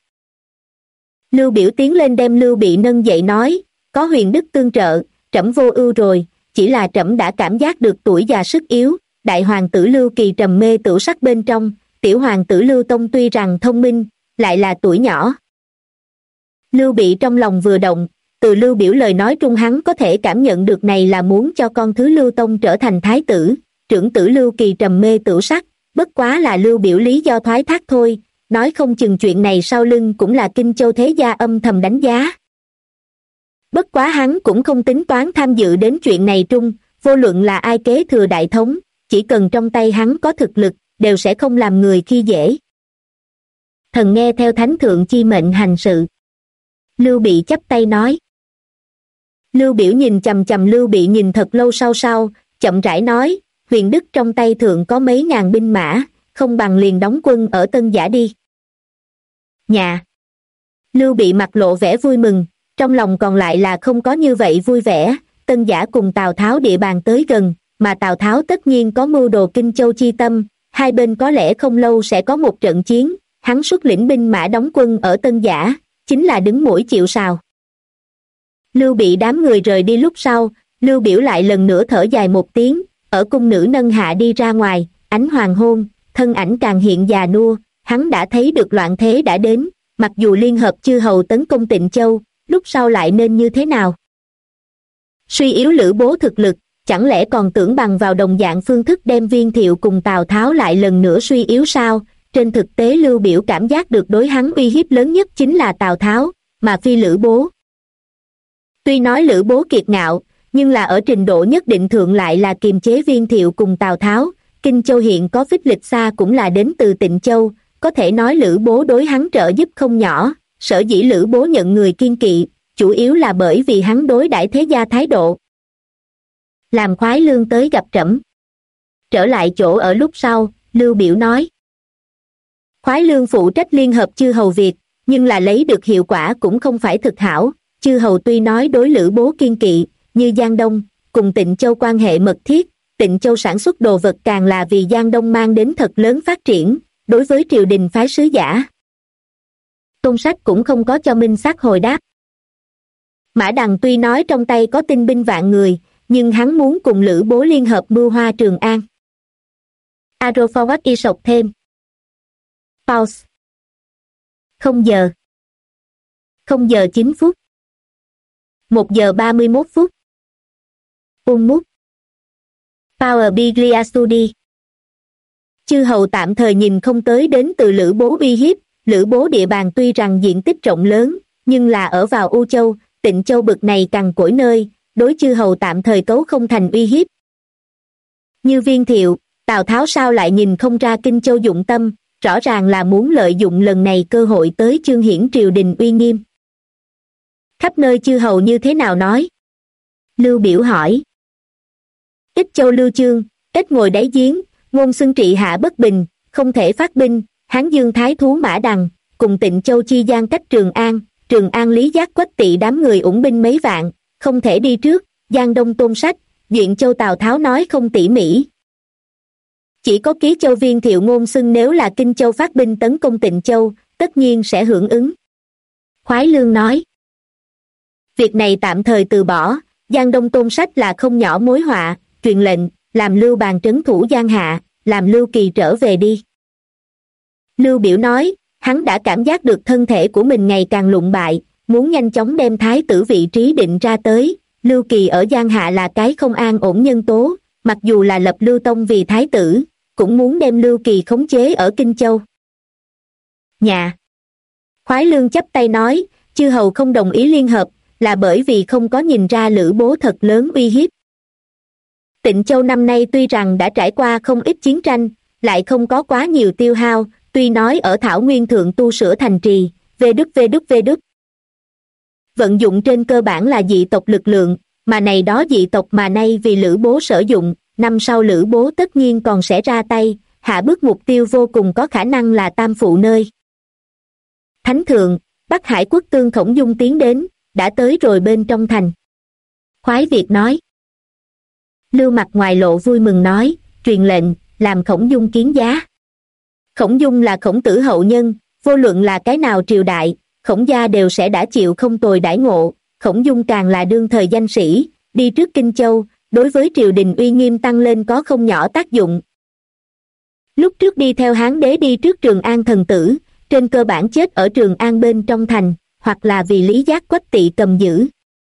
Lưu Biểu tiến lên đem Lưu Bị nâng dậy nói, có Huyền Đức tương trợ, trẫm vô ưu rồi, chỉ là trẫm đã cảm giác được tuổi già sức yếu. Đại hoàng tử Lưu Kỳ trầm mê tửu sắc bên trong, tiểu hoàng tử Lưu Tông tuy rằng thông minh, lại là tuổi nhỏ. Lưu Bị trong lòng vừa động, từ Lưu Biểu lời nói trung hắn có thể cảm nhận được này là muốn cho con thứ Lưu Tông trở thành thái tử. Trưởng tử Lưu Kỳ trầm mê tửu sắc, bất quá là Lưu Biểu lý do thoái thác thôi, nói không chừng chuyện này sau lưng cũng là Kinh Châu thế gia âm thầm đánh giá. Bất quá hắn cũng không tính toán tham dự đến chuyện này trung, vô luận là ai kế thừa đại thống, chỉ cần trong tay hắn có thực lực, đều sẽ không làm người khi dễ. Thần nghe theo thánh thượng chi mệnh hành sự. Lưu Bị chắp tay nói. Lưu Biểu nhìn chằm chằm Lưu Bị nhìn thật lâu sau, chậm rãi nói, Huyền Đức trong tay thượng có mấy ngàn binh mã, không bằng liền đóng quân ở Tân Giả đi. Nhà. Lưu Bị mặt lộ vẻ vui mừng, trong lòng còn lại là không có như vậy vui vẻ. Tân Giả cùng Tào Tháo địa bàn tới gần, mà Tào Tháo tất nhiên có mưu đồ Kinh Châu chi tâm, hai bên có lẽ không lâu sẽ có một trận chiến. Hắn xuất lĩnh binh mã đóng quân ở Tân Giả, chính là đứng mũi chịu sào. Lưu Bị đám người rời đi lúc sau, Lưu Biểu lại lần nữa thở dài một tiếng, ở cung nữ nâng hạ đi ra ngoài. Ánh hoàng hôn, thân ảnh càng hiện già nua, hắn đã thấy được loạn thế đã đến, mặc dù liên hợp chư hầu tấn công Tịnh Châu, lúc sau lại nên như thế nào? Suy yếu Lữ Bố thực lực, chẳng lẽ còn tưởng bằng vào đồng dạng phương thức đem Viên Thiệu cùng Tào Tháo lại lần nữa suy yếu sao? Trên thực tế Lưu Biểu cảm giác được đối hắn uy hiếp lớn nhất chính là Tào Tháo, mà phi Lữ Bố. Tuy nói Lữ Bố kiệt ngạo, nhưng là ở trình độ nhất định thượng lại là kiềm chế Viên Thiệu cùng Tào Tháo. Kinh Châu hiện có phích lịch xa cũng là đến từ Tịnh Châu, có thể nói Lữ Bố đối hắn trợ giúp không nhỏ. Sở dĩ Lữ Bố nhận người kiên kỵ, chủ yếu là bởi vì hắn đối đãi thế gia thái độ. Làm Khoái Lương tới gặp trẫm. Trở lại chỗ ở lúc sau, Lưu Biểu nói. Khoái Lương phụ trách liên hợp chư hầu Việt, nhưng là lấy được hiệu quả cũng không phải thực hảo. Chư hầu tuy nói đối Lữ Bố kiên kỵ, như Giang Đông, cùng Tịnh Châu quan hệ mật thiết, Tịnh Châu sản xuất đồ vật càng là vì Giang Đông mang đến thật lớn phát triển, đối với triều đình phái sứ giả. Tôn Sách cũng không có cho minh xác hồi đáp. Mã Đằng tuy nói trong tay có tinh binh vạn người, nhưng hắn muốn cùng Lữ Bố liên hợp mưu hoa Trường An. Arrow forward y sọc thêm. Pause. 0 giờ. 0 giờ 9 phút. 1 giờ 31 phút. Mút. Power Biglia Studi. Chư hầu tạm thời nhìn không tới đến từ Lữ Bố uy hiếp. Lữ Bố địa bàn tuy rằng diện tích rộng lớn, nhưng là ở vào U Châu, Tịnh Châu bực này cằn cỗi nơi, đối chư hầu tạm thời cấu không thành uy hiếp. Như Viên Thiệu, Tào Tháo sao lại nhìn không ra Kinh Châu dụng tâm, rõ ràng là muốn lợi dụng lần này cơ hội tới chương hiển triều đình uy nghiêm. Khắp nơi chư hầu như thế nào nói? Lưu Biểu hỏi. Ích Châu Lưu Chương, ít ngồi đáy giếng, ngôn xưng trị hạ bất bình, không thể phát binh. Hán Dương Thái Thú Mã Đằng, cùng Tịnh Châu chi gian cách Trường An Lý Giác Quách Tỵ đám người ủng binh mấy vạn, không thể đi trước. Giang Đông Tôn Sách, Duyện Châu Tào Tháo nói không tỉ mỉ. Chỉ có Ký Châu Viên Thiệu ngôn xưng nếu là Kinh Châu phát binh tấn công Tịnh Châu, tất nhiên sẽ hưởng ứng. Khoái Lương nói. Việc này tạm thời từ bỏ, Giang Đông Tôn Sách là không nhỏ mối họa, truyền lệnh, làm Lưu Bàn trấn thủ Giang Hạ, làm Lưu Kỳ trở về đi. Lưu Biểu nói, hắn đã cảm giác được thân thể của mình ngày càng lụng bại, muốn nhanh chóng đem thái tử vị trí định ra tới. Lưu Kỳ ở Giang Hạ là cái không an ổn nhân tố, mặc dù là lập Lưu Tông vì thái tử, cũng muốn đem Lưu Kỳ khống chế ở Kinh Châu. Nhà. Khoái Lương chắp tay nói, chư hầu không đồng ý liên hợp, là bởi vì không có nhìn ra Lữ Bố thật lớn uy hiếp. Tịnh Châu năm nay tuy rằng đã trải qua không ít chiến tranh, lại không có quá nhiều tiêu hao, tuy nói ở Thảo Nguyên Thượng tu sửa thành trì, vđvđvđ. Vận dụng trên cơ bản là dị tộc lực lượng, mà này đó dị tộc mà nay vì Lữ Bố sử dụng, năm sau Lữ Bố tất nhiên còn sẽ ra tay, hạ bước mục tiêu vô cùng có khả năng là Tam Phụ nơi. Thánh thượng, Bắc Hải quốc tương Khổng Dung tiến đến, đã tới rồi bên trong thành. Khoái Việt nói. Lưu Mặt ngoài lộ vui mừng nói, truyền lệnh, làm Khổng Dung kiến giá. Khổng Dung là Khổng tử hậu nhân, vô luận là cái nào triều đại, Khổng gia đều sẽ đã chịu không tồi đãi ngộ, Khổng Dung càng là đương thời danh sĩ, đi trước Kinh Châu, đối với triều đình uy nghiêm tăng lên có không nhỏ tác dụng. Lúc trước đi theo Hán đế đi trước Trường An thần tử, trên cơ bản chết ở Trường An bên trong thành, hoặc là vì Lý Giác Quách Tỵ cầm giữ.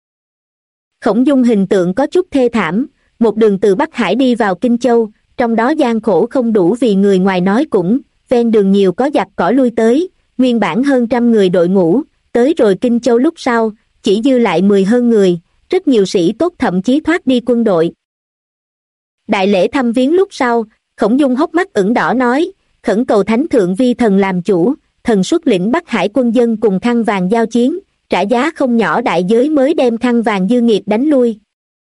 Khổng Dung hình tượng có chút thê thảm, một đường từ Bắc Hải đi vào Kinh Châu, trong đó gian khổ không đủ vì người ngoài nói cũng, ven đường nhiều có giặc cỏ lui tới, nguyên bản hơn 100 người đội ngũ, tới rồi Kinh Châu lúc sau, chỉ dư lại 10 hơn người, rất nhiều sĩ tốt thậm chí thoát đi quân đội. Đại lễ thăm viếng lúc sau, Khổng Dung hốc mắt ửng đỏ nói, khẩn cầu Thánh Thượng vi thần làm chủ, thần xuất lĩnh Bắc Hải quân dân cùng Khăn Vàng giao chiến, trả giá không nhỏ đại giới mới đem Khăn Vàng dư nghiệt đánh lui.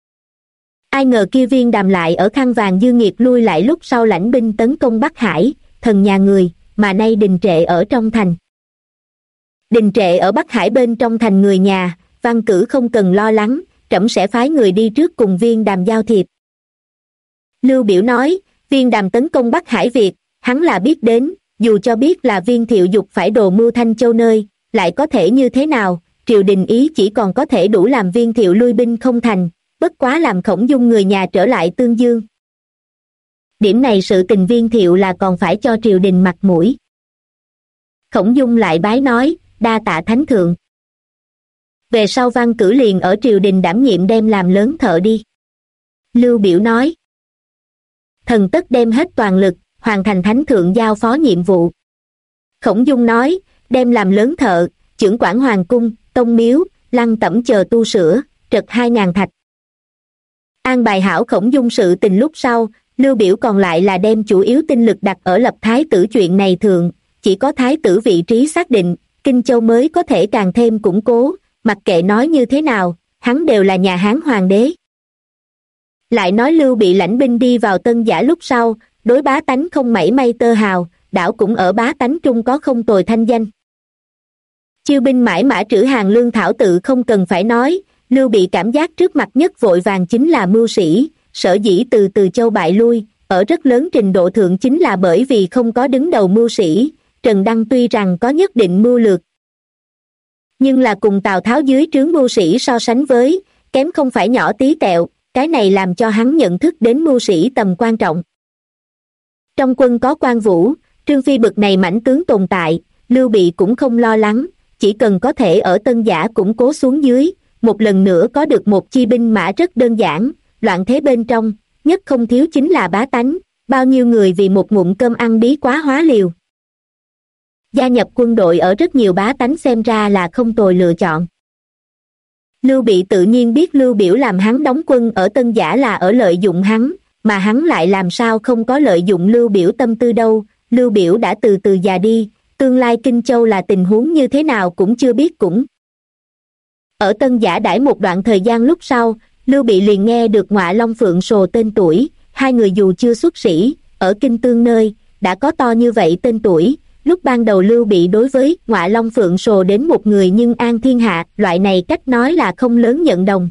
Ai ngờ kia Viên Đàm lại ở Khăn Vàng dư nghiệt lui lại lúc sau lãnh binh tấn công Bắc Hải, thần nhà người, mà nay đình trệ ở trong thành. Đình trệ ở Bắc Hải bên trong thành người nhà, Văn Cử không cần lo lắng, trẫm sẽ phái người đi trước cùng Viên Đàm giao thiệp. Lưu Biểu nói, Viên Đàm tấn công Bắc Hải Việt, hắn là biết đến, dù cho biết là Viên Thiệu Dục phải đồ mưu Thanh Châu nơi, lại có thể như thế nào, triều đình ý chỉ còn có thể đủ làm Viên Thiệu lui binh không thành, bất quá làm Khổng Dung người nhà trở lại Tương Dương. Điểm này sự tình Viên Thiệu là còn phải cho triều đình mặt mũi. Khổng Dung lại bái nói, đa tạ Thánh Thượng. Về sau Văn Cử liền ở triều đình đảm nhiệm đem làm lớn thợ đi. Lưu Biểu nói, thần tất đem hết toàn lực, hoàn thành Thánh Thượng giao phó nhiệm vụ. Khổng Dung nói, đem làm lớn thợ, chưởng quản hoàng cung, tông miếu, lăng tẩm chờ tu sửa, trật 2.000 thạch. An bài hảo Khổng Dung sự tình lúc sau, Lưu Biểu còn lại là đem chủ yếu tinh lực đặt ở lập thái tử chuyện này thượng, chỉ có thái tử vị trí xác định, Kinh Châu mới có thể càng thêm củng cố, mặc kệ nói như thế nào, hắn đều là nhà Hán hoàng đế. Lại nói Lưu bị lãnh binh đi vào Tân Giả lúc sau, đối bá tánh không mảy may tơ hào, đảo cũng ở bá tánh trung có không tồi thanh danh. Chiêu binh mãi mã trữ hàng lương thảo tự không cần phải nói, Lưu bị cảm giác trước mặt nhất vội vàng chính là mưu sĩ, sở dĩ từ Từ Châu bại lui, ở rất lớn trình độ thượng chính là bởi vì không có đứng đầu mưu sĩ. Trần Đăng tuy rằng có nhất định mưu lược, nhưng là cùng Tào Tháo dưới trướng mưu sĩ so sánh với, kém không phải nhỏ tí tẹo, cái này làm cho hắn nhận thức đến mưu sĩ tầm quan trọng. Trong quân có Quan Vũ, Trương Phi bực này mãnh tướng tồn tại, Lưu Bị cũng không lo lắng, chỉ cần có thể ở Tân Giả củng cố xuống dưới, một lần nữa có được một chi binh mã rất đơn giản, loạn thế bên trong, nhất không thiếu chính là bá tánh, bao nhiêu người vì một ngụm cơm ăn bí quá hóa liều. Gia nhập quân đội ở rất nhiều bá tánh xem ra là không tồi lựa chọn. Lưu Bị tự nhiên biết Lưu Biểu làm hắn đóng quân ở Tân Giả là ở lợi dụng hắn, mà hắn lại làm sao không có lợi dụng Lưu Biểu tâm tư đâu. Lưu Biểu đã từ từ già đi, tương lai Kinh Châu là tình huống như thế nào cũng chưa biết cũng. Ở Tân Giả đãi một đoạn thời gian lúc sau, Lưu Bị liền nghe được Ngọa Long Phượng Sồ tên tuổi, hai người dù chưa xuất sĩ, ở Kinh Tương nơi, đã có to như vậy tên tuổi. Lúc ban đầu Lưu Bị đối với Ngọa Long Phượng Sồ đến một người nhưng an thiên hạ, loại này cách nói là không lớn nhận đồng.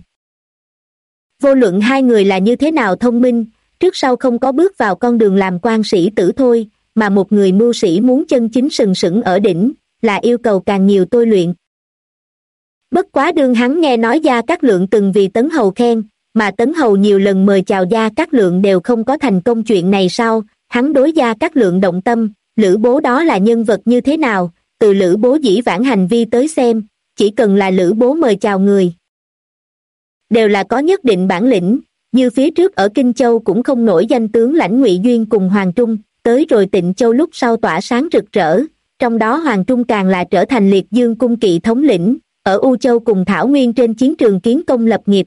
Vô luận hai người là như thế nào thông minh, trước sau không có bước vào con đường làm quan sĩ tử thôi, mà một người mưu sĩ muốn chân chính sừng sững ở đỉnh, là yêu cầu càng nhiều tôi luyện. Bất quá đương hắn nghe nói Gia Cát Lượng từng vì Tấn Hầu khen, mà Tấn Hầu nhiều lần mời chào Gia Cát Lượng đều không có thành công chuyện này sau, hắn đối Gia Cát Lượng động tâm. Lữ Bố đó là nhân vật như thế nào, từ Lữ Bố dĩ vãng hành vi tới xem, chỉ cần là Lữ Bố mời chào người, đều là có nhất định bản lĩnh, như phía trước ở Kinh Châu cũng không nổi danh tướng lãnh Ngụy Duyên cùng Hoàng Trung, tới rồi Tịnh Châu lúc sau tỏa sáng rực rỡ, trong đó Hoàng Trung càng là trở thành Liệt Dương cung kỵ thống lĩnh, ở U Châu cùng Thảo Nguyên trên chiến trường kiến công lập nghiệp.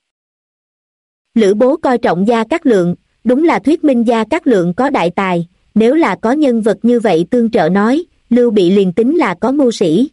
Lữ Bố coi trọng Gia Cát Lượng, đúng là thuyết minh Gia Cát Lượng có đại tài, nếu là có nhân vật như vậy tương trợ nói, Lưu Bị liền tính là có mưu sĩ.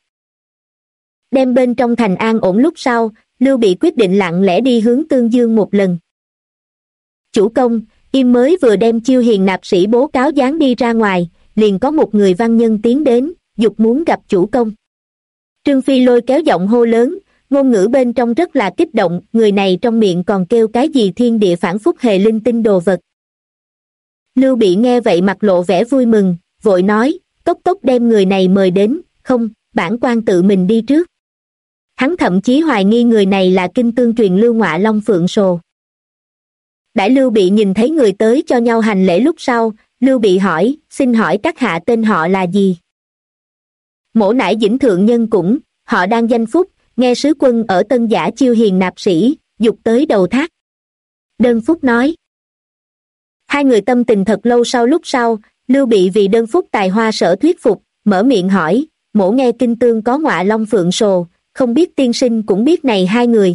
Đem bên trong thành an ổn lúc sau, Lưu Bị quyết định lặng lẽ đi hướng Tương Dương một lần. Chủ công, Im mới vừa đem Chiêu Hiền nạp sĩ bố cáo giáng đi ra ngoài, liền có một người văn nhân tiến đến, dục muốn gặp chủ công. Trương Phi Lôi kéo giọng hô lớn, ngôn ngữ bên trong rất là kích động, người này trong miệng còn kêu cái gì thiên địa phản phúc hề linh tinh đồ vật. Lưu Bị nghe vậy mặt lộ vẻ vui mừng, vội nói, cốc cốc đem người này mời đến, không, bản quan tự mình đi trước. Hắn thậm chí hoài nghi người này là kinh tương truyền Lưu Ngọa Long Phượng Sồ. Đại Lưu Bị nhìn thấy người tới cho nhau hành lễ lúc sau, Lưu Bị hỏi, xin hỏi các hạ tên họ là gì? Mỗ nải Dĩnh thượng nhân cũng, họ đang danh phúc, nghe sứ quân ở Tân Giả Chiêu Hiền nạp sĩ, dục tới đầu thác. Đơn Phúc nói. Hai người tâm tình thật lâu lúc sau, Lưu Bị vì Đơn Phúc tài hoa sở thuyết phục, mở miệng hỏi, mỗ nghe kinh tương có Ngọa Long Phượng Sồ, không biết tiên sinh cũng biết này hai người.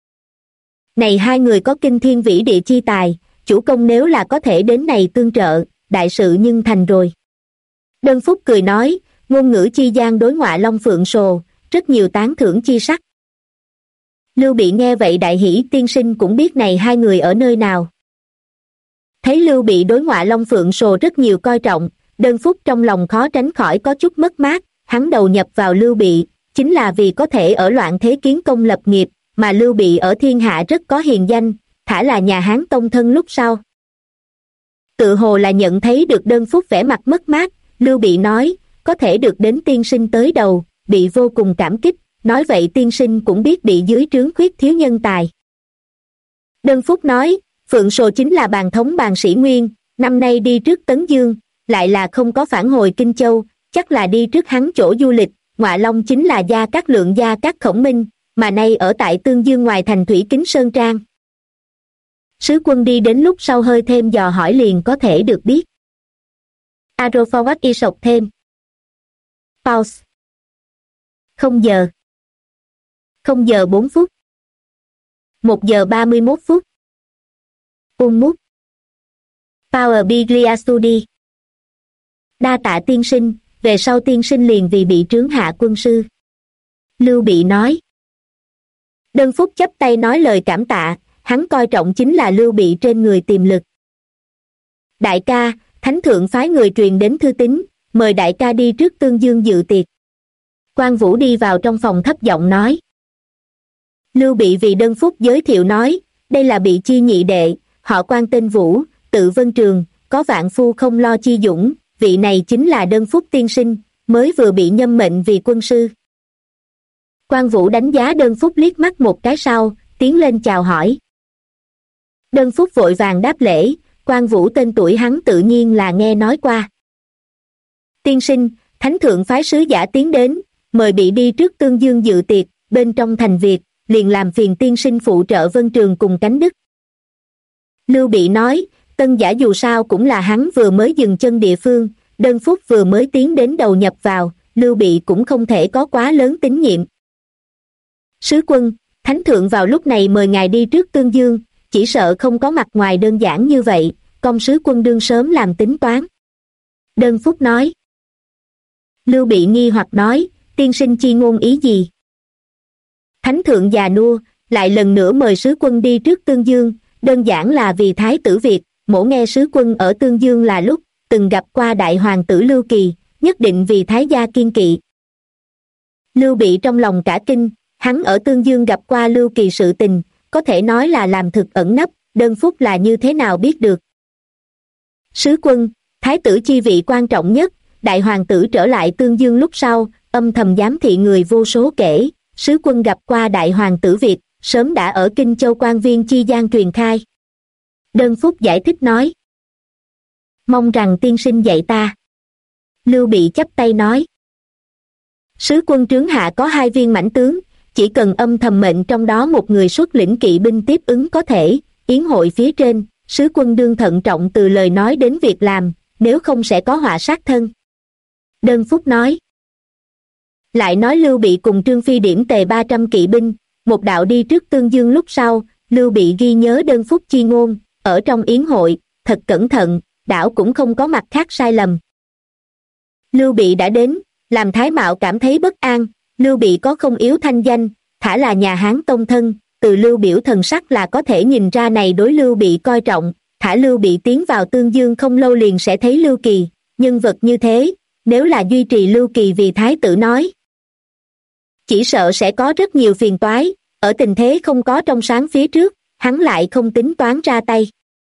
Này hai người có kinh thiên vĩ địa chi tài, chủ công nếu là có thể đến này tương trợ, đại sự nhưng thành rồi. Đơn Phúc cười nói, ngôn ngữ chi gian đối Ngọa Long Phượng Sồ, rất nhiều tán thưởng chi sắc. Lưu Bị nghe vậy đại hỉ, tiên sinh cũng biết này hai người ở nơi nào. Thấy Lưu Bị đối Ngọa Long Phượng Sồ rất nhiều coi trọng, Đơn Phúc trong lòng khó tránh khỏi có chút mất mát, hắn đầu nhập vào Lưu Bị, chính là vì có thể ở loạn thế kiến công lập nghiệp, mà Lưu Bị ở thiên hạ rất có hiền danh, thả là nhà Hán tông thân lúc sau. Tự hồ là nhận thấy được Đơn Phúc vẻ mặt mất mát, Lưu Bị nói, có thể được đến tiên sinh tới đầu, bị vô cùng cảm kích, nói vậy tiên sinh cũng biết bị dưới trướng khuyết thiếu nhân tài. Đơn Phúc nói, Phượng Sồ chính là bàn thống bàn sĩ Nguyên, năm nay đi trước Tấn Dương, lại là không có phản hồi Kinh Châu, chắc là đi trước hắn chỗ du lịch, Ngọa Long chính là Gia Cát Lượng Gia Cát Khổng Minh, mà nay ở tại Tương Dương ngoài thành Thủy Kính Sơn Trang. Sứ quân đi đến lúc sau hơi thêm dò hỏi liền có thể được biết. Arrow forward y sọc thêm. Pause. 0 giờ. 0 giờ 4 phút. 1 giờ 31 phút. Mút. Power Biglia Studi. Đa tạ tiên sinh, về sau tiên sinh liền vì bị trướng hạ quân sư. Lưu Bị nói. Đơn Phúc chắp tay nói lời cảm tạ, hắn coi trọng chính là Lưu Bị trên người tiềm lực. Đại ca, thánh thượng phái người truyền đến thư tín, mời đại ca đi trước Tương Dương dự tiệc. Quan Vũ đi vào trong phòng thấp giọng nói. Lưu Bị vì Đơn Phúc giới thiệu nói, đây là Bị chi nhị đệ, họ Quan tên Vũ, tự Vân Trường, có vạn phu không lo chi dũng, vị này chính là Đơn Phúc tiên sinh, mới vừa bị nhâm mệnh vì quân sư. Quan Vũ đánh giá Đơn Phúc liếc mắt một cái sau, tiến lên chào hỏi. Đơn Phúc vội vàng đáp lễ, Quan Vũ tên tuổi hắn tự nhiên là nghe nói qua. Tiên sinh, thánh thượng phái sứ giả tiến đến, mời Bị đi trước Tương Dương dự tiệc, bên trong thành Việt, liền làm phiền tiên sinh phụ trợ Vân Trường cùng Cánh Đức. Lưu Bị nói, Tân Giả dù sao cũng là hắn vừa mới dừng chân địa phương, Đơn Phúc vừa mới tiến đến đầu nhập vào, Lưu Bị cũng không thể có quá lớn tín nhiệm. Sứ quân, thánh thượng vào lúc này mời ngài đi trước Tương Dương, chỉ sợ không có mặt ngoài đơn giản như vậy, công sứ quân đương sớm làm tính toán. Đơn Phúc nói. Lưu Bị nghi hoặc nói, tiên sinh chi ngôn ý gì? Thánh thượng già nua, lại lần nữa mời sứ quân đi trước Tương Dương, đơn giản là vì Thái tử Việt, mỗ nghe sứ quân ở Tương Dương là lúc, từng gặp qua đại hoàng tử Lưu Kỳ, nhất định vì Thái gia kiên kỵ. Lưu Bị trong lòng cả kinh, hắn ở Tương Dương gặp qua Lưu Kỳ sự tình, có thể nói là làm thực ẩn nấp, Đơn Phúc là như thế nào biết được. Sứ quân, Thái tử chi vị quan trọng nhất, đại hoàng tử trở lại Tương Dương lúc sau, âm thầm giám thị người vô số kể, sứ quân gặp qua đại hoàng tử Việt, sớm đã ở Kinh Châu quan viên chi gian truyền khai. Đơn Phúc giải thích nói. Mong rằng tiên sinh dạy ta. Lưu Bị chắp tay nói. Sứ quân trướng hạ có 2 viên mãnh tướng, chỉ cần âm thầm mệnh trong đó một người xuất lĩnh kỵ binh tiếp ứng có thể, yến hội phía trên, sứ quân đương thận trọng từ lời nói đến việc làm, nếu không sẽ có họa sát thân. Đơn Phúc nói. Lại nói Lưu Bị cùng Trương Phi điểm tề 300 kỵ binh, một đạo đi trước Tương Dương, lúc sau Lưu Bị ghi nhớ đơn phúc chi ngôn, ở trong yến hội thật cẩn thận, đảo cũng không có mặt khác sai lầm. Lưu Bị đã đến, làm Thái Mạo cảm thấy bất an. Lưu Bị có không yếu thanh danh, thả là nhà Hán tông thân, từ Lưu Biểu thần sắc là có thể nhìn ra này đối Lưu Bị coi trọng. Thả Lưu Bị tiến vào Tương Dương không lâu liền sẽ thấy Lưu Kỳ, nhân vật như thế, nếu là duy trì Lưu Kỳ vì thái tử nói, chỉ sợ sẽ có rất nhiều phiền toái. Ở tình thế không có trong sáng phía trước, hắn lại không tính toán ra tay.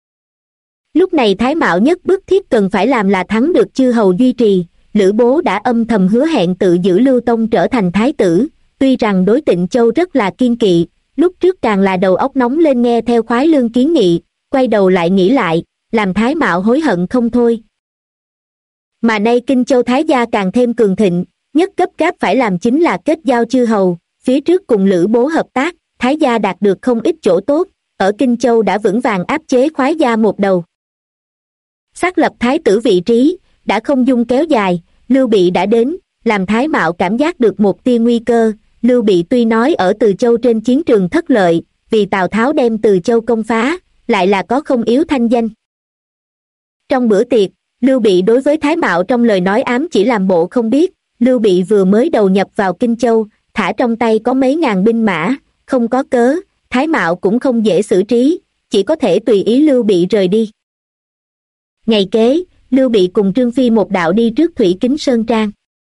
Lúc này Thái Mạo nhất bức thiết cần phải làm là thắng được chư hầu duy trì. Lữ Bố đã âm thầm hứa hẹn tự giữ Lưu Tông trở thành thái tử, tuy rằng đối Tịnh Châu rất là kiên kỵ, lúc trước càng là đầu óc nóng lên nghe theo Khoái Lương kiến nghị, quay đầu lại nghĩ lại, làm Thái Mạo hối hận không thôi. Mà nay Kinh Châu Thái gia càng thêm cường thịnh, nhất gấp gáp phải làm chính là kết giao chư hầu. Phía trước cùng Lữ Bố hợp tác, Thái gia đạt được không ít chỗ tốt, ở Kinh Châu đã vững vàng áp chế Khoái gia một đầu. Xác lập thái tử vị trí đã không dung kéo dài. Lưu Bị đã đến, làm Thái Mạo cảm giác được một tia nguy cơ. Lưu Bị tuy nói ở Từ Châu trên chiến trường thất lợi, vì Tào Tháo đem Từ Châu công phá, lại là có không yếu thanh danh. Trong bữa tiệc, Lưu Bị đối với Thái Mạo trong lời nói ám chỉ làm bộ không biết. Lưu Bị vừa mới đầu nhập vào Kinh Châu, thả trong tay có mấy ngàn binh mã, không có cớ, Thái Mạo cũng không dễ xử trí, chỉ có thể tùy ý Lưu Bị rời đi. Ngày kế, Lưu Bị cùng Trương Phi một đạo đi trước Thủy Kính Sơn Trang.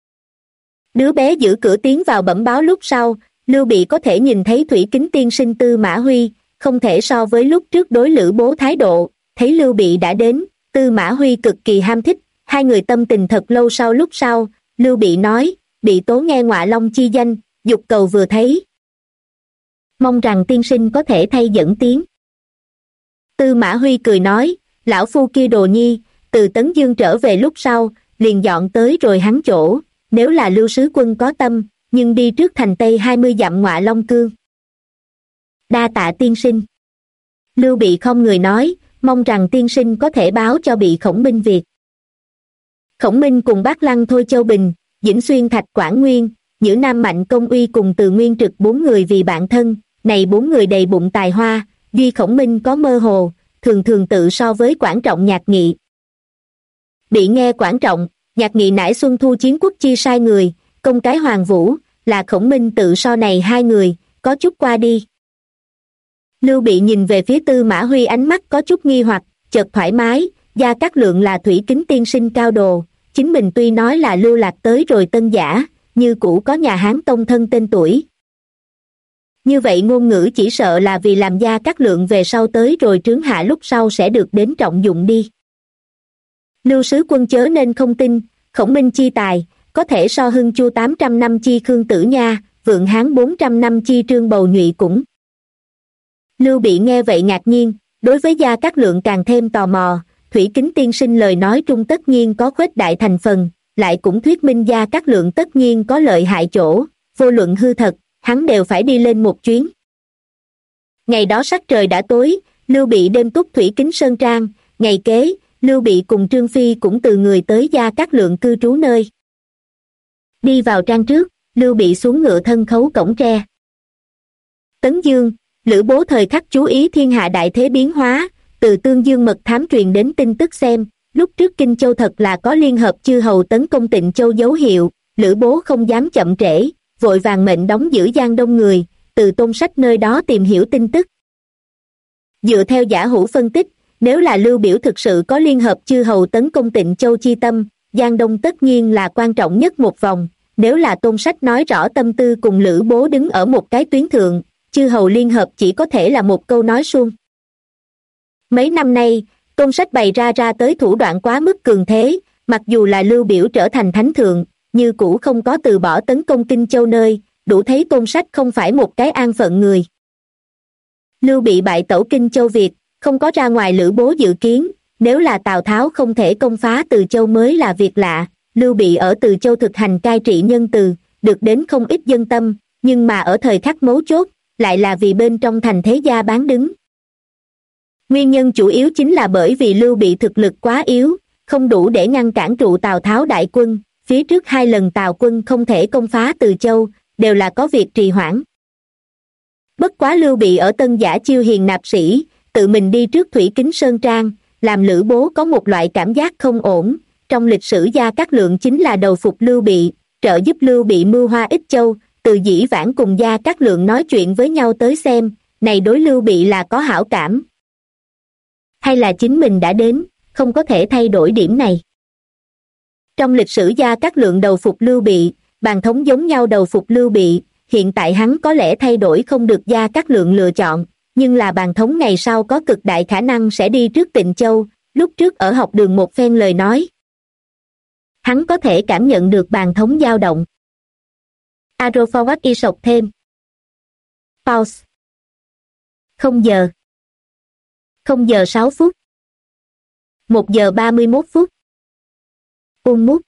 Đứa bé giữ cửa tiến vào bẩm báo lúc sau, Lưu Bị có thể nhìn thấy Thủy Kính tiên sinh Tư Mã Huy, không thể so với lúc trước đối Lữ Bố thái độ. Thấy Lưu Bị đã đến, Tư Mã Huy cực kỳ ham thích, hai người tâm tình thật lâu sau. Lúc sau, Lưu Bị nói, Bị tố nghe Ngọa Long chi danh, dục cầu vừa thấy, mong rằng tiên sinh có thể thay dẫn tiến. Tư Mã Huy cười nói, lão phu kia đồ nhi, từ Tấn Dương trở về lúc sau, liền dọn tới rồi hắn chỗ, nếu là Lưu sứ quân có tâm, nhưng đi trước thành Tây 20 dặm Ngọa Long Cương. Đa tạ tiên sinh. Lưu Bị không người nói, mong rằng tiên sinh có thể báo cho Bị Khổng Minh việc. Khổng Minh cùng Bác Lăng Thôi Châu Bình, Dĩnh Xuyên Thạch Quảng Nguyên, Nhữ Nam Mạnh Công Uy cùng Từ Nguyên Trực 4 người vì bạn thân, này 4 người đầy bụng tài hoa, duy Khổng Minh có mơ hồ, thường thường tự so với Quản Trọng Nhạc Nghị. Bị nghe Quản Trọng, Nhạc Nghị nải Xuân Thu Chiến Quốc chi sai người, công cái Hoàng Vũ, là Khổng Minh tự so này hai người, có chút qua đi. Lưu Bị nhìn về phía Tư Mã Huy ánh mắt có chút nghi hoặc, chợt thoải mái, Gia Cát Lượng là Thủy Kính tiên sinh cao đồ, chính mình tuy nói là lưu lạc tới rồi Tân Giả, như cũ có nhà Hán tông thân tên tuổi. Như vậy ngôn ngữ chỉ sợ là vì làm Gia Cát Lượng về sau tới rồi trướng hạ lúc sau sẽ được đến trọng dụng đi. Lưu sứ quân chớ nên không tin, Khổng Minh chi tài, có thể so Hưng Chu 800 năm chi Khương Tử Nha, Vượng Hán 400 năm chi Trương Bầu Nhụy cũng. Lưu Bị nghe vậy ngạc nhiên, đối với Gia Cát Lượng càng thêm tò mò. Thủy Kính tiên sinh lời nói trung tất nhiên có khuếch đại thành phần, lại cũng thuyết minh Gia Cát Lượng tất nhiên có lợi hại chỗ, vô luận hư thật, hắn đều phải đi lên một chuyến. Ngày đó sắc trời đã tối, Lưu Bị đêm túc Thủy Kính Sơn Trang, ngày kế, Lưu Bị cùng Trương Phi cũng từ người tới Gia Cát Lượng cư trú nơi. Đi vào trang trước, Lưu Bị xuống ngựa thân khấu cổng tre. Tấn Dương, Lữ Bố thời khắc chú ý thiên hạ đại thế biến hóa, từ Tương Dương mật thám truyền đến tin tức xem, lúc trước Kinh Châu thật là có liên hợp chư hầu tấn công Tịnh Châu dấu hiệu, Lữ Bố không dám chậm trễ, vội vàng mệnh đóng giữ Giang Đông người, từ Tôn Sách nơi đó tìm hiểu tin tức. Dựa theo Giả Hữu phân tích, nếu là Lưu Biểu thực sự có liên hợp chư hầu tấn công Tịnh Châu chi tâm, Giang Đông tất nhiên là quan trọng nhất một vòng, nếu là Tôn Sách nói rõ tâm tư cùng Lữ Bố đứng ở một cái tuyến thượng, chư hầu liên hợp chỉ có thể là một câu nói suông. Mấy năm nay, Tôn Sách bày ra tới thủ đoạn quá mức cường thế, mặc dù là Lưu Biểu trở thành thánh thượng, như cũ không có từ bỏ tấn công Kinh Châu nơi, đủ thấy Tôn Sách không phải một cái an phận người. Lưu Bị bại tẩu Kinh Châu Việt, không có ra ngoài Lữ Bố dự kiến, nếu là Tào Tháo không thể công phá Từ Châu mới là việc lạ. Lưu Bị ở Từ Châu thực hành cai trị nhân từ, được đến không ít dân tâm, nhưng mà ở thời khắc mấu chốt, lại là vì bên trong thành thế gia bán đứng. Nguyên nhân chủ yếu chính là bởi vì Lưu Bị thực lực quá yếu, không đủ để ngăn cản trụ Tào Tháo đại quân, phía trước 2 lần Tào quân không thể công phá Từ Châu, đều là có việc trì hoãn. Bất quá Lưu Bị ở Tân Giả chiêu hiền nạp sĩ, tự mình đi trước Thủy Kính Sơn Trang, làm Lữ Bố có một loại cảm giác không ổn. Trong lịch sử Gia Cát Lượng chính là đầu phục Lưu Bị, trợ giúp Lưu Bị mưu hoa ích châu, từ dĩ vãng cùng Gia Cát Lượng nói chuyện với nhau tới xem, này đối Lưu Bị là có hảo cảm. Hay là chính mình đã đến, không có thể thay đổi điểm này. Trong lịch sử Gia Cát Lượng đầu phục Lưu Bị, Bàn Thống giống nhau đầu phục Lưu Bị, hiện tại hắn có lẽ thay đổi không được Gia Cát Lượng lựa chọn, nhưng là Bàn Thống ngày sau có cực đại khả năng sẽ đi trước Tịnh Châu, lúc trước ở học đường một phen lời nói. Hắn có thể cảm nhận được Bàn Thống dao động. Arrow forward y sọc thêm. Pause. 0 giờ. 0 giờ 6 phút. 1 giờ 31 phút. Mút.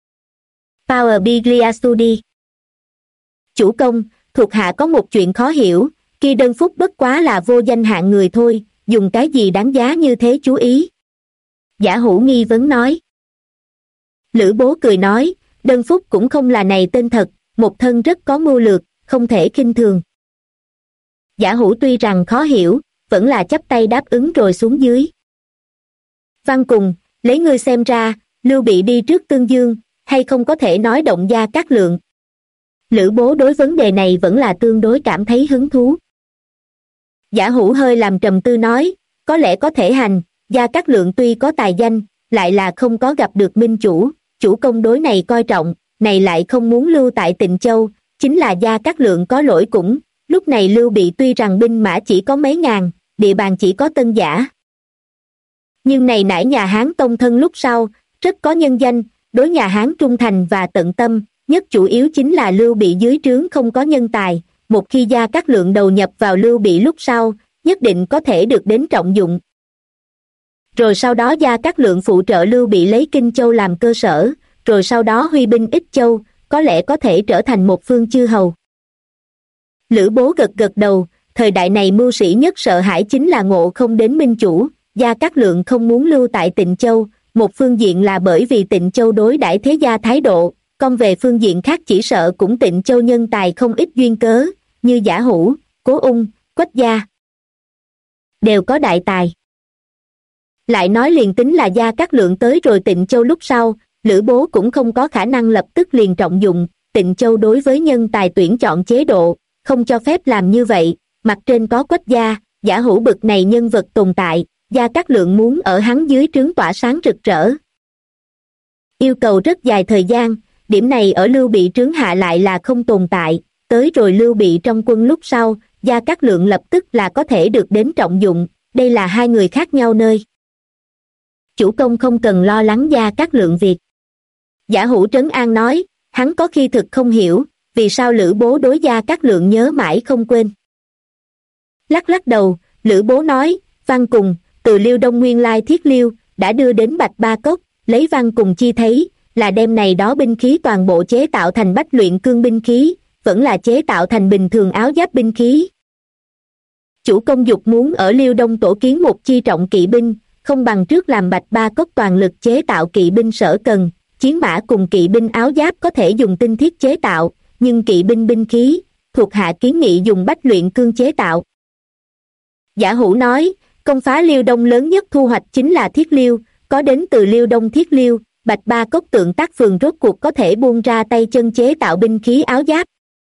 Power Biglia Studi. Chủ công, thuộc hạ có một chuyện khó hiểu, Kỳ Đơn Phúc bất quá là vô danh hạng người thôi, dùng cái gì đáng giá như thế chú ý? Giả Hủ nghi vấn nói. Lữ Bố cười nói, Đơn Phúc cũng không là này tên thật, một thân rất có mưu lược, không thể khinh thường. Giả Hủ tuy rằng khó hiểu, vẫn là chắp tay đáp ứng rồi xuống dưới. Văn Cùng, lấy ngươi xem ra, Lưu Bị đi trước Tương Dương, hay không có thể nói động Gia Cát Lượng? Lữ Bố đối vấn đề này vẫn là tương đối cảm thấy hứng thú. Giả Hủ hơi làm trầm tư nói, có lẽ có thể hành, Gia Cát Lượng tuy có tài danh, lại là không có gặp được minh chủ, chủ công đối này coi trọng, này lại không muốn lưu tại Tịnh Châu, chính là Gia Cát Lượng có lỗi cũng, lúc này Lưu Bị tuy rằng binh mã chỉ có mấy ngàn, địa bàn chỉ có Tân Giả. Nhưng này nải nhà Hán tông thân lúc sau, rất có nhân danh, đối nhà Hán trung thành và tận tâm, nhất chủ yếu chính là Lưu Bị dưới trướng không có nhân tài, một khi Gia Cát Lượng đầu nhập vào Lưu Bị lúc sau, nhất định có thể được đến trọng dụng. Rồi sau đó Gia Cát Lượng phụ trợ Lưu Bị lấy Kinh Châu làm cơ sở, rồi sau đó huy binh Ích Châu, có lẽ có thể trở thành một phương chư hầu. Lữ Bố gật gật đầu, thời đại này mưu sĩ nhất sợ hãi chính là ngộ không đến minh chủ, Gia Cát Lượng không muốn lưu tại Tịnh Châu, một phương diện là bởi vì Tịnh Châu đối đãi thế gia thái độ, còn về phương diện khác chỉ sợ cũng Tịnh Châu nhân tài không ít duyên cớ, như Giả Hủ, Cố Ung, Quách Gia. Đều có đại tài. Lại nói liền tính là Gia Cát Lượng tới rồi Tịnh Châu lúc sau, Lữ Bố cũng không có khả năng lập tức liền trọng dụng, Tịnh Châu đối với nhân tài tuyển chọn chế độ, không cho phép làm như vậy, mặt trên có Quách Gia, Giả Hủ bực này nhân vật tồn tại, Gia Cát Lượng muốn ở hắn dưới trướng tỏa sáng rực rỡ. Yêu cầu rất dài thời gian, điểm này ở Lưu Bị trướng hạ lại là không tồn tại, tới rồi Lưu Bị trong quân lúc sau, Gia Cát Lượng lập tức là có thể được đến trọng dụng, đây là hai người khác nhau nơi. Chủ công không cần lo lắng Gia Cát Lượng việc. Giả Hủ trấn an nói, hắn có khi thực không hiểu, vì sao Lữ Bố đối Gia Cát Lượng nhớ mãi không quên. Lắc lắc đầu, Lữ Bố nói, Văn Cùng, từ Liêu Đông nguyên lai Thiết Liêu, đã đưa đến Bạch Ba Cốc, lấy Văn Cùng chi thấy, là đem này đó binh khí toàn bộ chế tạo thành bách luyện cương binh khí, vẫn là chế tạo thành bình thường áo giáp binh khí. Chủ công dục muốn ở Liêu Đông tổ kiến một chi trọng kỵ binh, không bằng trước làm Bạch Ba Cốc toàn lực chế tạo kỵ binh sở cần, chiến mã cùng kỵ binh áo giáp có thể dùng tinh thiết chế tạo, nhưng kỵ binh binh khí, thuộc hạ kiến nghị dùng bách luyện cương chế tạo. Giả Hủ nói, công phá Liêu Đông lớn nhất thu hoạch chính là Thiết Liêu, có đến từ Liêu Đông Thiết Liêu, Bạch Ba Cốc Tượng Tác Phường rốt cuộc có thể buông ra tay chân chế tạo binh khí áo giáp.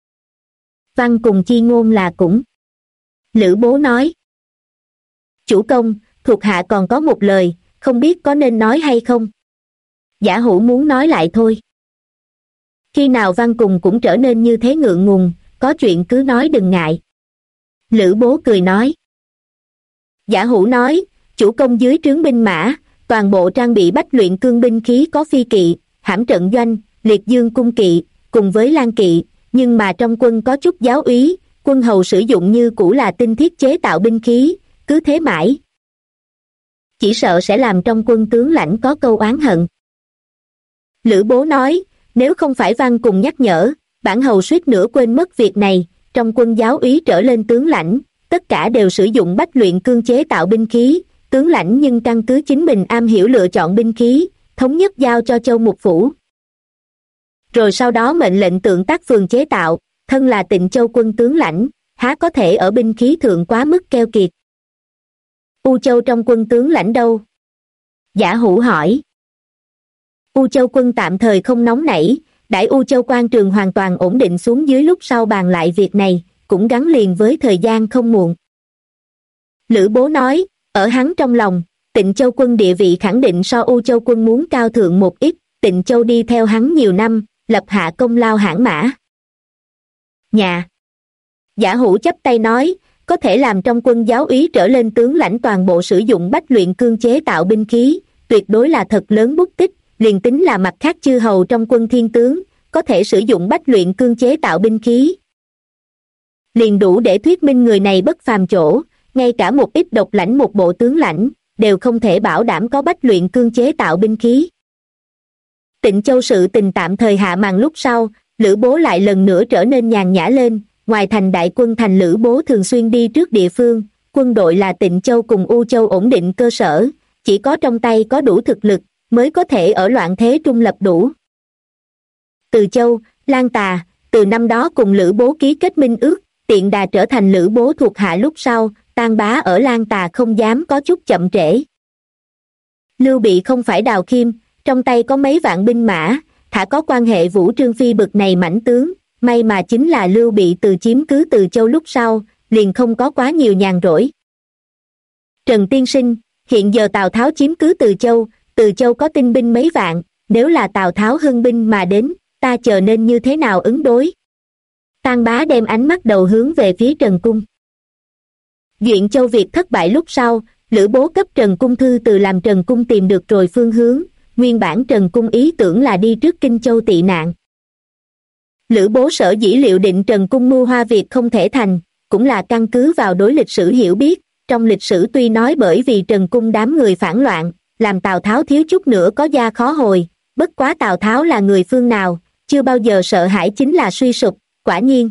Văn Cùng chi ngôn là cũng. Lữ Bố nói. Chủ công, thuộc hạ còn có một lời, không biết có nên nói hay không. Giả Hủ muốn nói lại thôi. Khi nào Văn Cùng cũng trở nên như thế ngượng ngùng, có chuyện cứ nói đừng ngại. Lữ Bố cười nói. Giả Hủ nói, chủ công dưới trướng binh mã, toàn bộ trang bị bách luyện cương binh khí có phi kỵ, hãm trận doanh, liệt dương cung kỵ, cùng với lan kỵ, nhưng mà trong quân có chút giáo úy, quân hầu sử dụng như cũ là tinh thiết chế tạo binh khí, cứ thế mãi. Chỉ sợ sẽ làm trong quân tướng lãnh có câu oán hận. Lữ Bố nói, nếu không phải Văn Cùng nhắc nhở, bản hầu suýt nữa quên mất việc này, trong quân giáo úy trở lên tướng lãnh, tất cả đều sử dụng bách luyện cương chế tạo binh khí, tướng lãnh nhưng căn cứ chính mình am hiểu lựa chọn binh khí, thống nhất giao cho Châu Mục Phủ. rồi sau đó mệnh lệnh Tượng Tác Phường chế tạo, thân là Tịnh Châu quân tướng lãnh, há có thể ở binh khí thượng quá mức keo kiệt. U Châu trong quân tướng lãnh đâu? Giả Hữu hỏi. U Châu quân tạm thời không nóng nảy, đãi U Châu quan trường hoàn toàn ổn định xuống dưới lúc sau bàn lại việc này, cũng gắn liền với thời gian không muộn. Lữ Bố nói, ở hắn trong lòng, Tịnh Châu quân địa vị khẳng định so U Châu quân muốn cao thượng một ít, Tịnh Châu đi theo hắn nhiều năm, lập hạ công lao hãn mã. Nhà. Giả Hữu chắp tay nói, có thể làm trong quân giáo úy trở lên tướng lãnh toàn bộ sử dụng bách luyện cương chế tạo binh khí, tuyệt đối là thật lớn bút tích, liền tính là mặt khác chư hầu trong quân thiên tướng, có thể sử dụng bách luyện cương chế tạo binh khí. Liền đủ để thuyết minh người này bất phàm chỗ, ngay cả một ít độc lãnh một bộ tướng lãnh, đều không thể bảo đảm có bách luyện cương chế tạo binh khí. Tịnh Châu sự tình tạm thời hạ màn lúc sau, Lữ Bố lại lần nữa trở nên nhàn nhã lên, ngoài thành đại quân thành Lữ Bố thường xuyên đi trước địa phương, quân đội là Tịnh Châu cùng U Châu ổn định cơ sở, chỉ có trong tay có đủ thực lực, mới có thể ở loạn thế trung lập đủ. Từ Châu, Lan Tà, từ năm đó cùng Lữ Bố ký kết minh ước, tiện đà trở thành Lữ Bố thuộc hạ lúc sau, Tan Bá ở Lan Tà không dám có chút chậm trễ. Lưu Bị không phải Đào Khiêm, trong tay có mấy vạn binh mã, thả có quan hệ Vũ Trương Phi bực này mãnh tướng, may mà chính là Lưu Bị từ chiếm cứ Từ Châu lúc sau, liền không có quá nhiều nhàn rỗi. Trần Tiên Sinh, hiện giờ Tào Tháo chiếm cứ Từ Châu có tinh binh mấy vạn, nếu là Tào Tháo hưng binh mà đến, ta chờ nên như thế nào ứng đối? Tan Bá đem ánh mắt đầu hướng về phía Trần Cung. Duyện Châu việc thất bại lúc sau, Lữ Bố cấp Trần Cung thư từ làm Trần Cung tìm được rồi phương hướng, nguyên bản Trần Cung ý tưởng là đi trước Kinh Châu tị nạn. Lữ Bố sở dĩ liệu định Trần Cung mưu hoa việc không thể thành, cũng là căn cứ vào đối lịch sử hiểu biết, trong lịch sử tuy nói bởi vì Trần Cung đám người phản loạn, làm Tào Tháo thiếu chút nữa có gia khó hồi, bất quá Tào Tháo là người phương nào, chưa bao giờ sợ hãi chính là suy sụp, quả nhiên.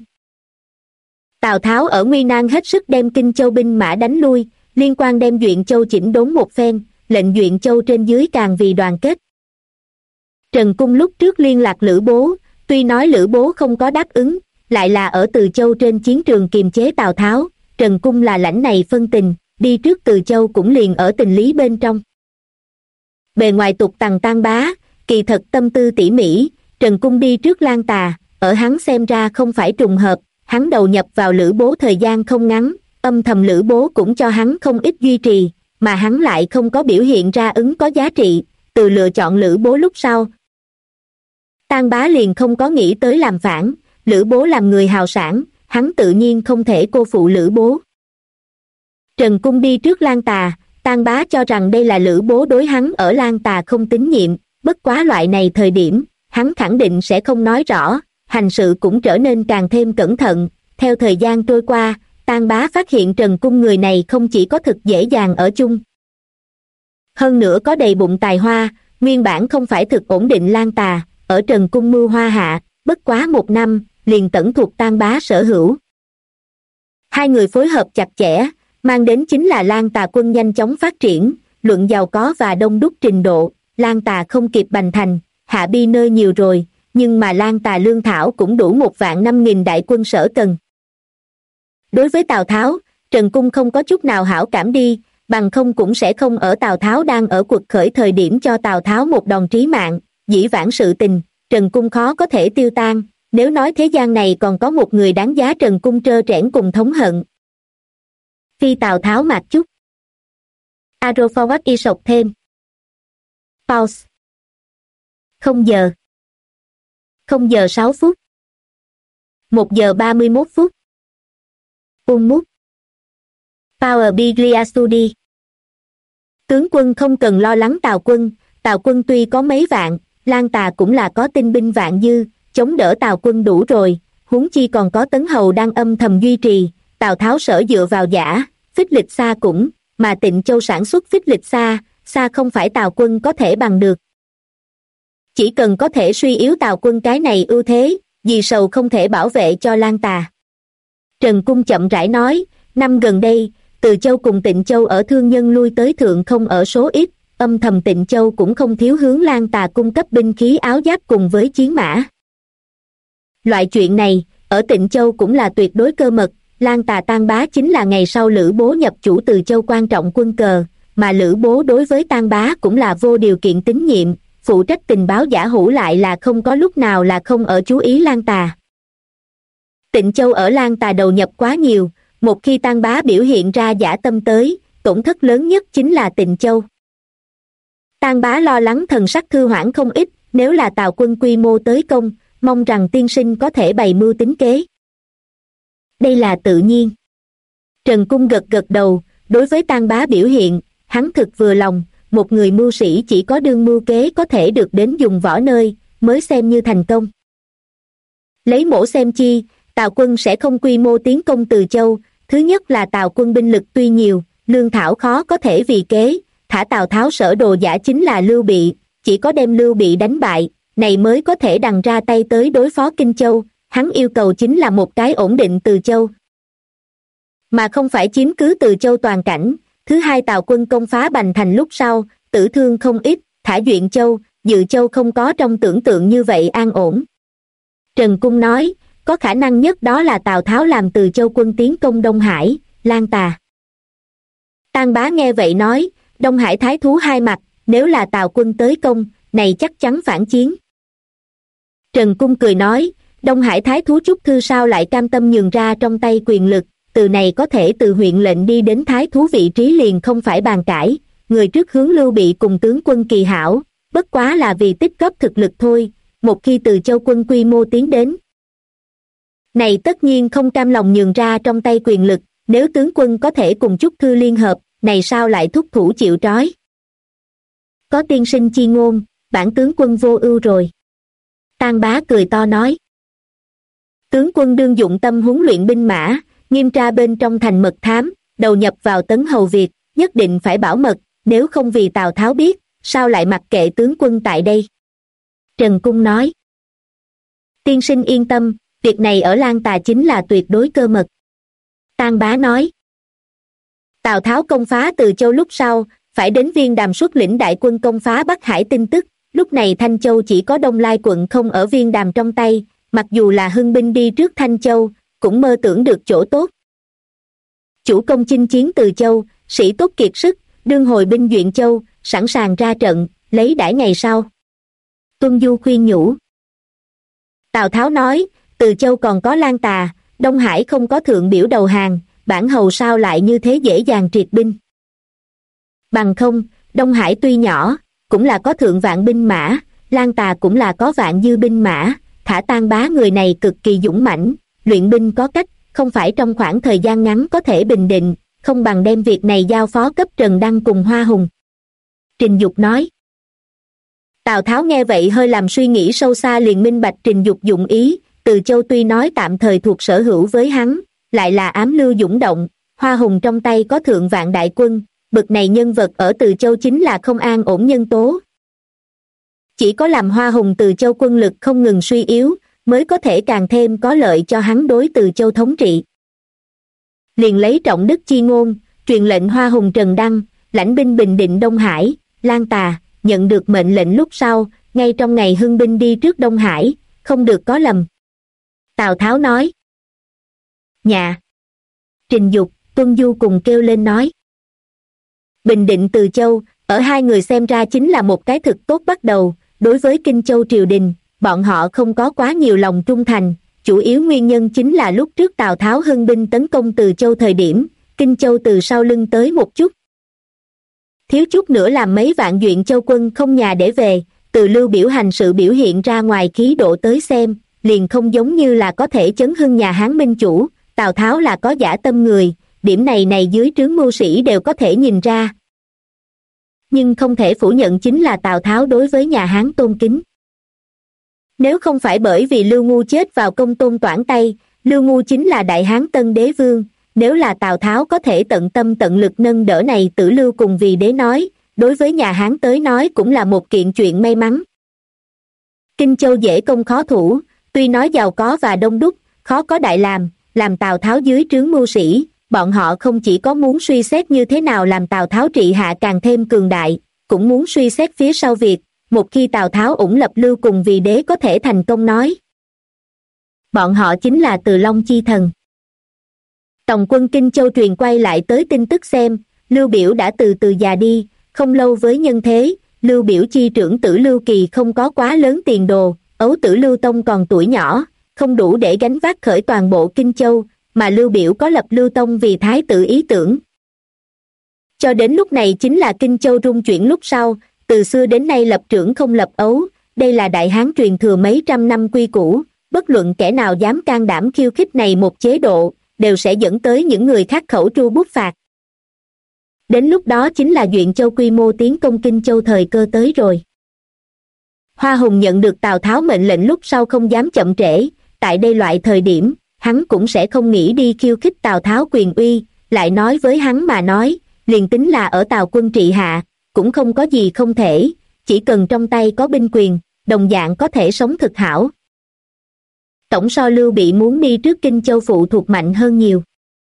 Tào Tháo ở nguy nan hết sức đem Kinh Châu binh mã đánh lui, liên quan đem Duyện Châu chỉnh đốn một phen, lệnh Duyện Châu trên dưới càng vì đoàn kết. Trần Cung lúc trước liên lạc Lữ Bố, tuy nói Lữ Bố không có đáp ứng, lại là ở Từ Châu trên chiến trường kiềm chế Tào Tháo, Trần Cung là lãnh này phân tình, đi trước Từ Châu cũng liền ở tình lý bên trong. Bề ngoài tục tằng Tan Bá, kỳ thật tâm tư tỉ mỉ, Trần Cung đi trước Lan Tà, ở hắn xem ra không phải trùng hợp, hắn đầu nhập vào Lữ Bố thời gian không ngắn, âm thầm Lữ Bố cũng cho hắn không ít duy trì, mà hắn lại không có biểu hiện ra ứng có giá trị, từ lựa chọn Lữ Bố lúc sau. Tan Bá liền không có nghĩ tới làm phản, Lữ Bố làm người hào sản, hắn tự nhiên không thể cô phụ Lữ Bố. Trần Cung đi trước Lan Tà, Tan Bá cho rằng đây là Lữ Bố đối hắn ở Lan Tà không tín nhiệm, bất quá loại này thời điểm, hắn khẳng định sẽ không nói rõ, hành sự cũng trở nên càng thêm cẩn thận. Theo thời gian trôi qua, Tan Bá phát hiện Trần Cung người này không chỉ có thực dễ dàng ở chung, hơn nữa có đầy bụng tài hoa, nguyên bản không phải thực ổn định Lan Tà, ở Trần Cung mưu hoa hạ, bất quá một năm, liền tẩn thuộc Tan Bá sở hữu. Hai người phối hợp chặt chẽ, mang đến chính là Lan Tà quân nhanh chóng phát triển, luận giàu có và đông đúc trình độ, Lan Tà không kịp bành thành, hạ bi nơi nhiều rồi, nhưng mà Lan Tà lương thảo cũng đủ 1.500.000 đại quân sở cần. Đối với Tào Tháo, Trần Cung không có chút nào hảo cảm đi, bằng không cũng sẽ không ở Tào Tháo đang ở cuộc khởi thời điểm cho Tào Tháo một đòn trí mạng, dĩ vãng sự tình, Trần Cung khó có thể tiêu tan, nếu nói thế gian này còn có một người đáng giá Trần Cung trơ trẽn cùng thống hận. Phi Tào Tháo mạc chút. Arrow forward y sọc thêm. Pause. 0 giờ 6 phút. 1 giờ 31 phút. Mút. Power Biglia Studi. Tướng quân không cần lo lắng Tào quân tuy có mấy vạn, Lan Tà cũng là có tinh binh vạn dư, chống đỡ Tào quân đủ rồi, huống chi còn có Tấn Hầu đang âm thầm duy trì, Tào Tháo sở dựa vào giả, phích lịch xa cũng, mà Tịnh Châu sản xuất phích lịch xa không phải Tào quân có thể bằng được. Chỉ cần có thể suy yếu Tào quân cái này ưu thế, vì sầu không thể bảo vệ cho Lan Tà. Trần Cung chậm rãi nói, năm gần đây, Từ Châu cùng Tịnh Châu ở thương nhân lui tới thượng không ở số ít, âm thầm Tịnh Châu cũng không thiếu hướng Lan Tà cung cấp binh khí áo giáp cùng với chiến mã. Loại chuyện này, ở Tịnh Châu cũng là tuyệt đối cơ mật. Lan Tà Tang Bá chính là ngày sau Lữ Bố nhập chủ Từ Châu quan trọng quân cờ, mà Lữ Bố đối với Tang Bá cũng là vô điều kiện tín nhiệm, phụ trách tình báo giả hữu lại là không có lúc nào là không ở chú ý Lan Tà. Tịnh Châu ở Lan Tà đầu nhập quá nhiều, một khi Tang Bá biểu hiện ra dã tâm tới, tổn thất lớn nhất chính là Tịnh Châu. Tang Bá lo lắng thần sắc thư hoãn không ít, nếu là Tào quân quy mô tới công, mong rằng tiên sinh có thể bày mưu tính kế. Đây là tự nhiên. Trần Cung gật gật đầu, đối với Tang Bá biểu hiện, hắn thực vừa lòng, một người mưu sĩ chỉ có đương mưu kế có thể được đến dùng võ nơi, mới xem như thành công. Lấy mổ xem chi, Tào quân sẽ không quy mô tiến công Từ Châu, thứ nhất là Tào quân binh lực tuy nhiều, lương thảo khó có thể vì kế, thả Tào Tháo sở đồ giả chính là Lưu Bị, chỉ có đem Lưu Bị đánh bại, này mới có thể đằng ra tay tới đối phó Kinh Châu, hắn yêu cầu chính là một cái ổn định Từ Châu. Mà không phải chiếm cứ Từ Châu toàn cảnh. Thứ hai, Tào quân công phá Bành Thành lúc sau, tử thương không ít, thả Duyện Châu, Dự Châu không có trong tưởng tượng như vậy an ổn. Trần Cung nói, có khả năng nhất đó là Tào Tháo làm Từ Châu quân tiến công Đông Hải, Lan Tà. Tang Bá nghe vậy nói, Đông Hải thái thú hai mặt, nếu là Tào quân tới công, này chắc chắn phản chiến. Trần Cung cười nói, Đông Hải thái thú Trúc Thư sao lại cam tâm nhường ra trong tay quyền lực, từ này có thể từ huyện lệnh đi đến thái thú vị trí liền không phải bàn cãi, người trước hướng Lưu Bị cùng tướng quân Kỳ Hảo, bất quá là vì tích góp thực lực thôi, một khi Từ Châu quân quy mô tiến đến. Này tất nhiên không cam lòng nhường ra trong tay quyền lực, nếu tướng quân có thể cùng Trúc Thư liên hợp, này sao lại thúc thủ chịu trói. Có tiên sinh chi ngôn, bản tướng quân vô ưu rồi. Tang Bá cười to nói. Tướng quân đương dụng tâm huấn luyện binh mã, nghiêm tra bên trong thành mật thám, đầu nhập vào Tấn Hầu Việt, nhất định phải bảo mật, nếu không vì Tào Tháo biết, sao lại mặc kệ tướng quân tại đây. Trần Cung nói. Tiên sinh yên tâm, việc này ở Lan Tà chính là tuyệt đối cơ mật. Tang Bá nói. Tào Tháo công phá Từ Châu lúc sau, phải đến Viên Đàm xuất lĩnh đại quân công phá Bắc Hải tin tức, lúc này Thanh Châu chỉ có Đông Lai quận không ở Viên Đàm trong tay, mặc dù là hưng binh đi trước Thanh Châu, cũng mơ tưởng được chỗ tốt. Chủ công chinh chiến Từ Châu, sĩ tốt kiệt sức, đương hồi binh Duyện Châu, sẵn sàng ra trận, lấy đãi ngày sau. Tuân Du khuyên nhủ. Tào Tháo nói, Từ Châu còn có Lan Tà, Đông Hải không có thượng biểu đầu hàng, bản hầu sao lại như thế dễ dàng triệt binh. Bằng không, Đông Hải tuy nhỏ, cũng là có thượng vạn binh mã, Lan Tà cũng là có vạn dư binh mã, thả Tang Bá người này cực kỳ dũng mãnh, luyện binh có cách, không phải trong khoảng thời gian ngắn có thể bình định, không bằng đem việc này giao phó cấp Trần Đăng cùng Hoa Hùng. Trình Dục nói. Tào Tháo nghe vậy hơi làm suy nghĩ sâu xa liền minh bạch Trình Dục dụng ý, Từ Châu tuy nói tạm thời thuộc sở hữu với hắn, lại là ám lưu dũng động, Hoa Hùng trong tay có thượng vạn đại quân, bực này nhân vật ở Từ Châu chính là không an ổn nhân tố. Chỉ có làm Hoa Hùng Từ Châu quân lực không ngừng suy yếu, mới có thể càng thêm có lợi cho hắn đối Từ Châu thống trị. Liền lấy trọng đức chi ngôn, truyền lệnh Hoa Hùng Trần Đăng, lãnh binh bình định Đông Hải, Lan Tà, nhận được mệnh lệnh lúc sau, ngay trong ngày hưng binh đi trước Đông Hải, không được có lầm. Tào Tháo nói. Nhà. Trình Dục, Tuân Du cùng kêu lên nói. Bình định Từ Châu, ở hai người xem ra chính là một cái thực tốt bắt đầu, đối với Kinh Châu triều đình, bọn họ không có quá nhiều lòng trung thành, chủ yếu nguyên nhân chính là lúc trước Tào Tháo hưng binh tấn công Từ Châu thời điểm, Kinh Châu từ sau lưng tới một chút. Thiếu chút nữa làm mấy vạn Duyện Châu quân không nhà để về, từ Lưu Biểu hành sự biểu hiện ra ngoài khí độ tới xem, liền không giống như là có thể chấn hưng nhà Hán minh chủ, Tào Tháo là có dã tâm người, điểm này dưới trướng mưu sĩ đều có thể nhìn ra. Nhưng không thể phủ nhận chính là Tào Tháo đối với nhà Hán tôn kính. Nếu không phải bởi vì Lưu Ngu chết vào Công Tôn Toản tay, Lưu Ngu chính là Đại Hán Tân Đế Vương, nếu là Tào Tháo có thể tận tâm tận lực nâng đỡ này Tử Lưu cùng vì đế nói, đối với nhà Hán tới nói cũng là một kiện chuyện may mắn. Kinh Châu dễ công khó thủ, tuy nói giàu có và đông đúc, khó có đại làm Tào Tháo dưới trướng mưu sĩ, bọn họ không chỉ có muốn suy xét như thế nào làm Tào Tháo trị hạ càng thêm cường đại, cũng muốn suy xét phía sau việc, một khi Tào Tháo ủng lập Lưu cùng vì đế có thể thành công nói. bọn họ chính là Từ Long chi thần. Tổng quân Kinh Châu truyền quay lại tới tin tức xem, Lưu Biểu đã từ từ già đi, không lâu với nhân thế, Lưu Biểu chi trưởng tử Lưu Kỳ không có quá lớn tiền đồ, ấu tử Lưu Tông còn tuổi nhỏ, không đủ để gánh vác khởi toàn bộ Kinh Châu, mà Lưu Biểu có lập Lưu Tông vì thái tử ý tưởng. Cho đến lúc này chính là Kinh Châu rung chuyển lúc sau, từ xưa đến nay lập trưởng không lập ấu, đây là Đại Hán truyền thừa mấy trăm năm quy củ, bất luận kẻ nào dám can đảm khiêu khích này một chế độ, đều sẽ dẫn tới những người khác khẩu tru bút phạt. Đến lúc đó chính là Duyện Châu quy mô tiến công Kinh Châu thời cơ tới rồi. Hoa Hùng nhận được Tào Tháo mệnh lệnh lúc sau không dám chậm trễ, tại đây loại thời điểm, hắn cũng sẽ không nghĩ đi khiêu khích Tào Tháo quyền uy, lại nói với hắn mà nói, liền tính là ở Tào quân trị hạ, cũng không có gì không thể, chỉ cần trong tay có binh quyền, đồng dạng có thể sống thực hảo. Tổng so Lưu Bị muốn đi trước Kinh Châu phụ thuộc mạnh hơn nhiều.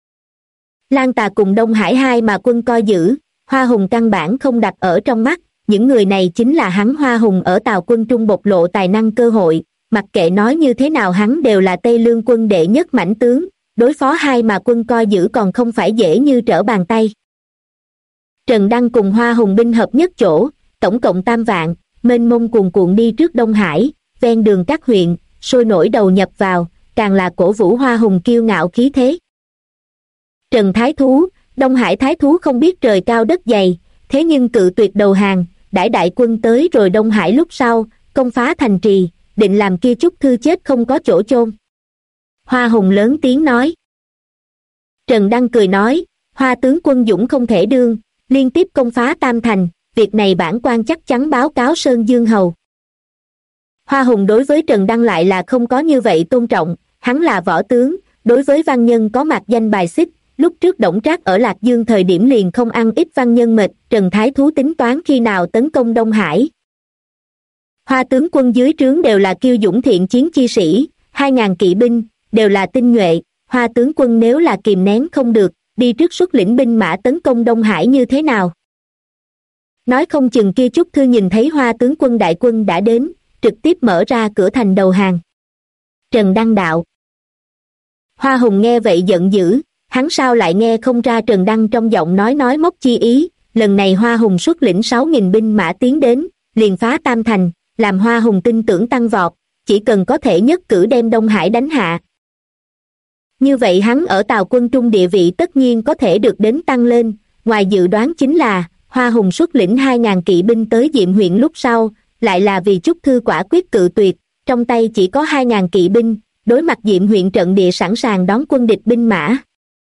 Lan Tà cùng Đông Hải hai mà quân coi giữ, Hoa Hùng căn bản không đặt ở trong mắt, những người này chính là hắn Hoa Hùng ở Tào quân trung bộc lộ tài năng cơ hội, mặc kệ nói như thế nào hắn đều là Tây Lương quân đệ nhất mãnh tướng, đối phó hai mà quân coi giữ còn không phải dễ như trở bàn tay. Trần Đăng cùng Hoa Hùng binh hợp nhất chỗ, tổng cộng 3 vạn, mênh mông cuồn cuộn đi trước Đông Hải, ven đường các huyện, sôi nổi đầu nhập vào, càng là cổ vũ Hoa Hùng kiêu ngạo khí thế. Trần Thái Thú, Đông Hải Thái Thú không biết trời cao đất dày, thế nhưng cự tuyệt đầu hàng, đãi đại quân tới rồi Đông Hải lúc sau, công phá thành trì, định làm kia Chúc Thư chết không có chỗ chôn. Hoa Hùng lớn tiếng nói. Trần Đăng cười nói, Hoa tướng quân dũng không thể đương, liên tiếp công phá Tam Thành, việc này bản quan chắc chắn báo cáo Sơn Dương Hầu. Hoa Hùng đối với Trần Đăng lại là không có như vậy tôn trọng, hắn là võ tướng, đối với văn nhân có mạc danh bài xích, lúc trước Đổng Trác ở Lạc Dương thời điểm liền không ăn ít văn nhân mệt, Trần Thái Thú tính toán khi nào tấn công Đông Hải. Hoa tướng quân dưới trướng đều là kiêu dũng thiện chiến chi sĩ, 2.000 kỵ binh, đều là tinh nhuệ, Hoa tướng quân nếu là kìm nén không được, đi trước xuất lĩnh binh mã tấn công Đông Hải như thế nào? Nói không chừng kia Chúc Thư nhìn thấy Hoa tướng quân đại quân đã đến, trực tiếp mở ra cửa thành đầu hàng. Trần Đăng đạo. Hoa Hùng nghe vậy giận dữ, hắn sao lại nghe không ra Trần Đăng trong giọng nói móc chi ý, lần này Hoa Hùng xuất lĩnh 6.000 binh mã tiến đến, liền phá Tam Thành, làm Hoa Hùng tin tưởng tăng vọt, chỉ cần có thể nhất cử đem Đông Hải đánh hạ. Như vậy hắn ở Tào quân trung địa vị tất nhiên có thể được đến tăng lên, ngoài dự đoán chính là, Hoa Hùng xuất lĩnh 2.000 kỵ binh tới Diệm huyện lúc sau, lại là vì Chúc Thư quả quyết cự tuyệt, trong tay chỉ có 2.000 kỵ binh, đối mặt Diệm huyện trận địa sẵn sàng đón quân địch binh mã.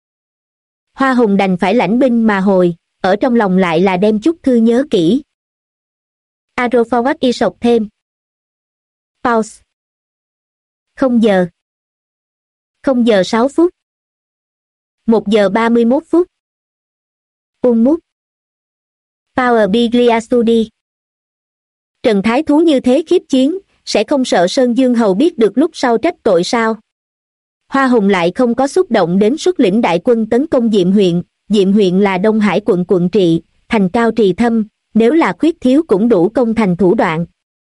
Hoa Hùng đành phải lãnh binh mà hồi, ở trong lòng lại là đem Chúc Thư nhớ kỹ. Arrow forward y sọc thêm. Pause. 0 giờ. 0 giờ 6 phút. 1 giờ 31 phút. Mút. Power Biglia Studi. Trần Thái Thú như thế khiếp chiến, sẽ không sợ Sơn Dương Hầu biết được lúc sau trách tội sao? Hoa Hùng lại không có xúc động đến xuất lĩnh đại quân tấn công Diệm huyện là Đông Hải quận trị, thành cao trì thâm, nếu là khuyết thiếu cũng đủ công thành thủ đoạn.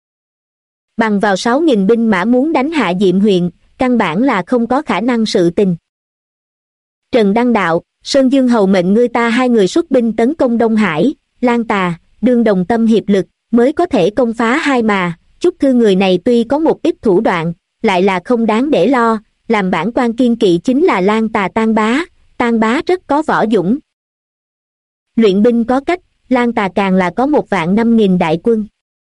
Bằng vào 6.000 binh mã muốn đánh hạ Diệm huyện, căn bản là không có khả năng sự tình. Trần Đăng đạo, Sơn Dương Hầu mệnh ngươi ta hai người xuất binh tấn công Đông Hải, Lan Tà, đương đồng tâm hiệp lực, mới có thể công phá hai mà, Chúc Thư người này tuy có một ít thủ đoạn, lại là không đáng để lo, làm bản quan kiên kỵ chính là Lan Tà Tan Bá rất có võ dũng. Luyện binh có cách, Lan Tà càng là có 1.500.000 đại quân.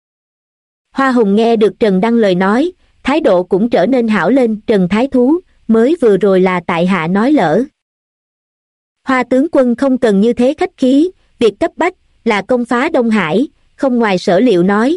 Hoa Hùng nghe được Trần Đăng lời nói, thái độ cũng trở nên hảo lên. Trần Thái Thú, mới vừa rồi là tại hạ nói lỡ. Hoa tướng quân không cần như thế khách khí, việc cấp bách là công phá Đông Hải, không ngoài sở liệu nói,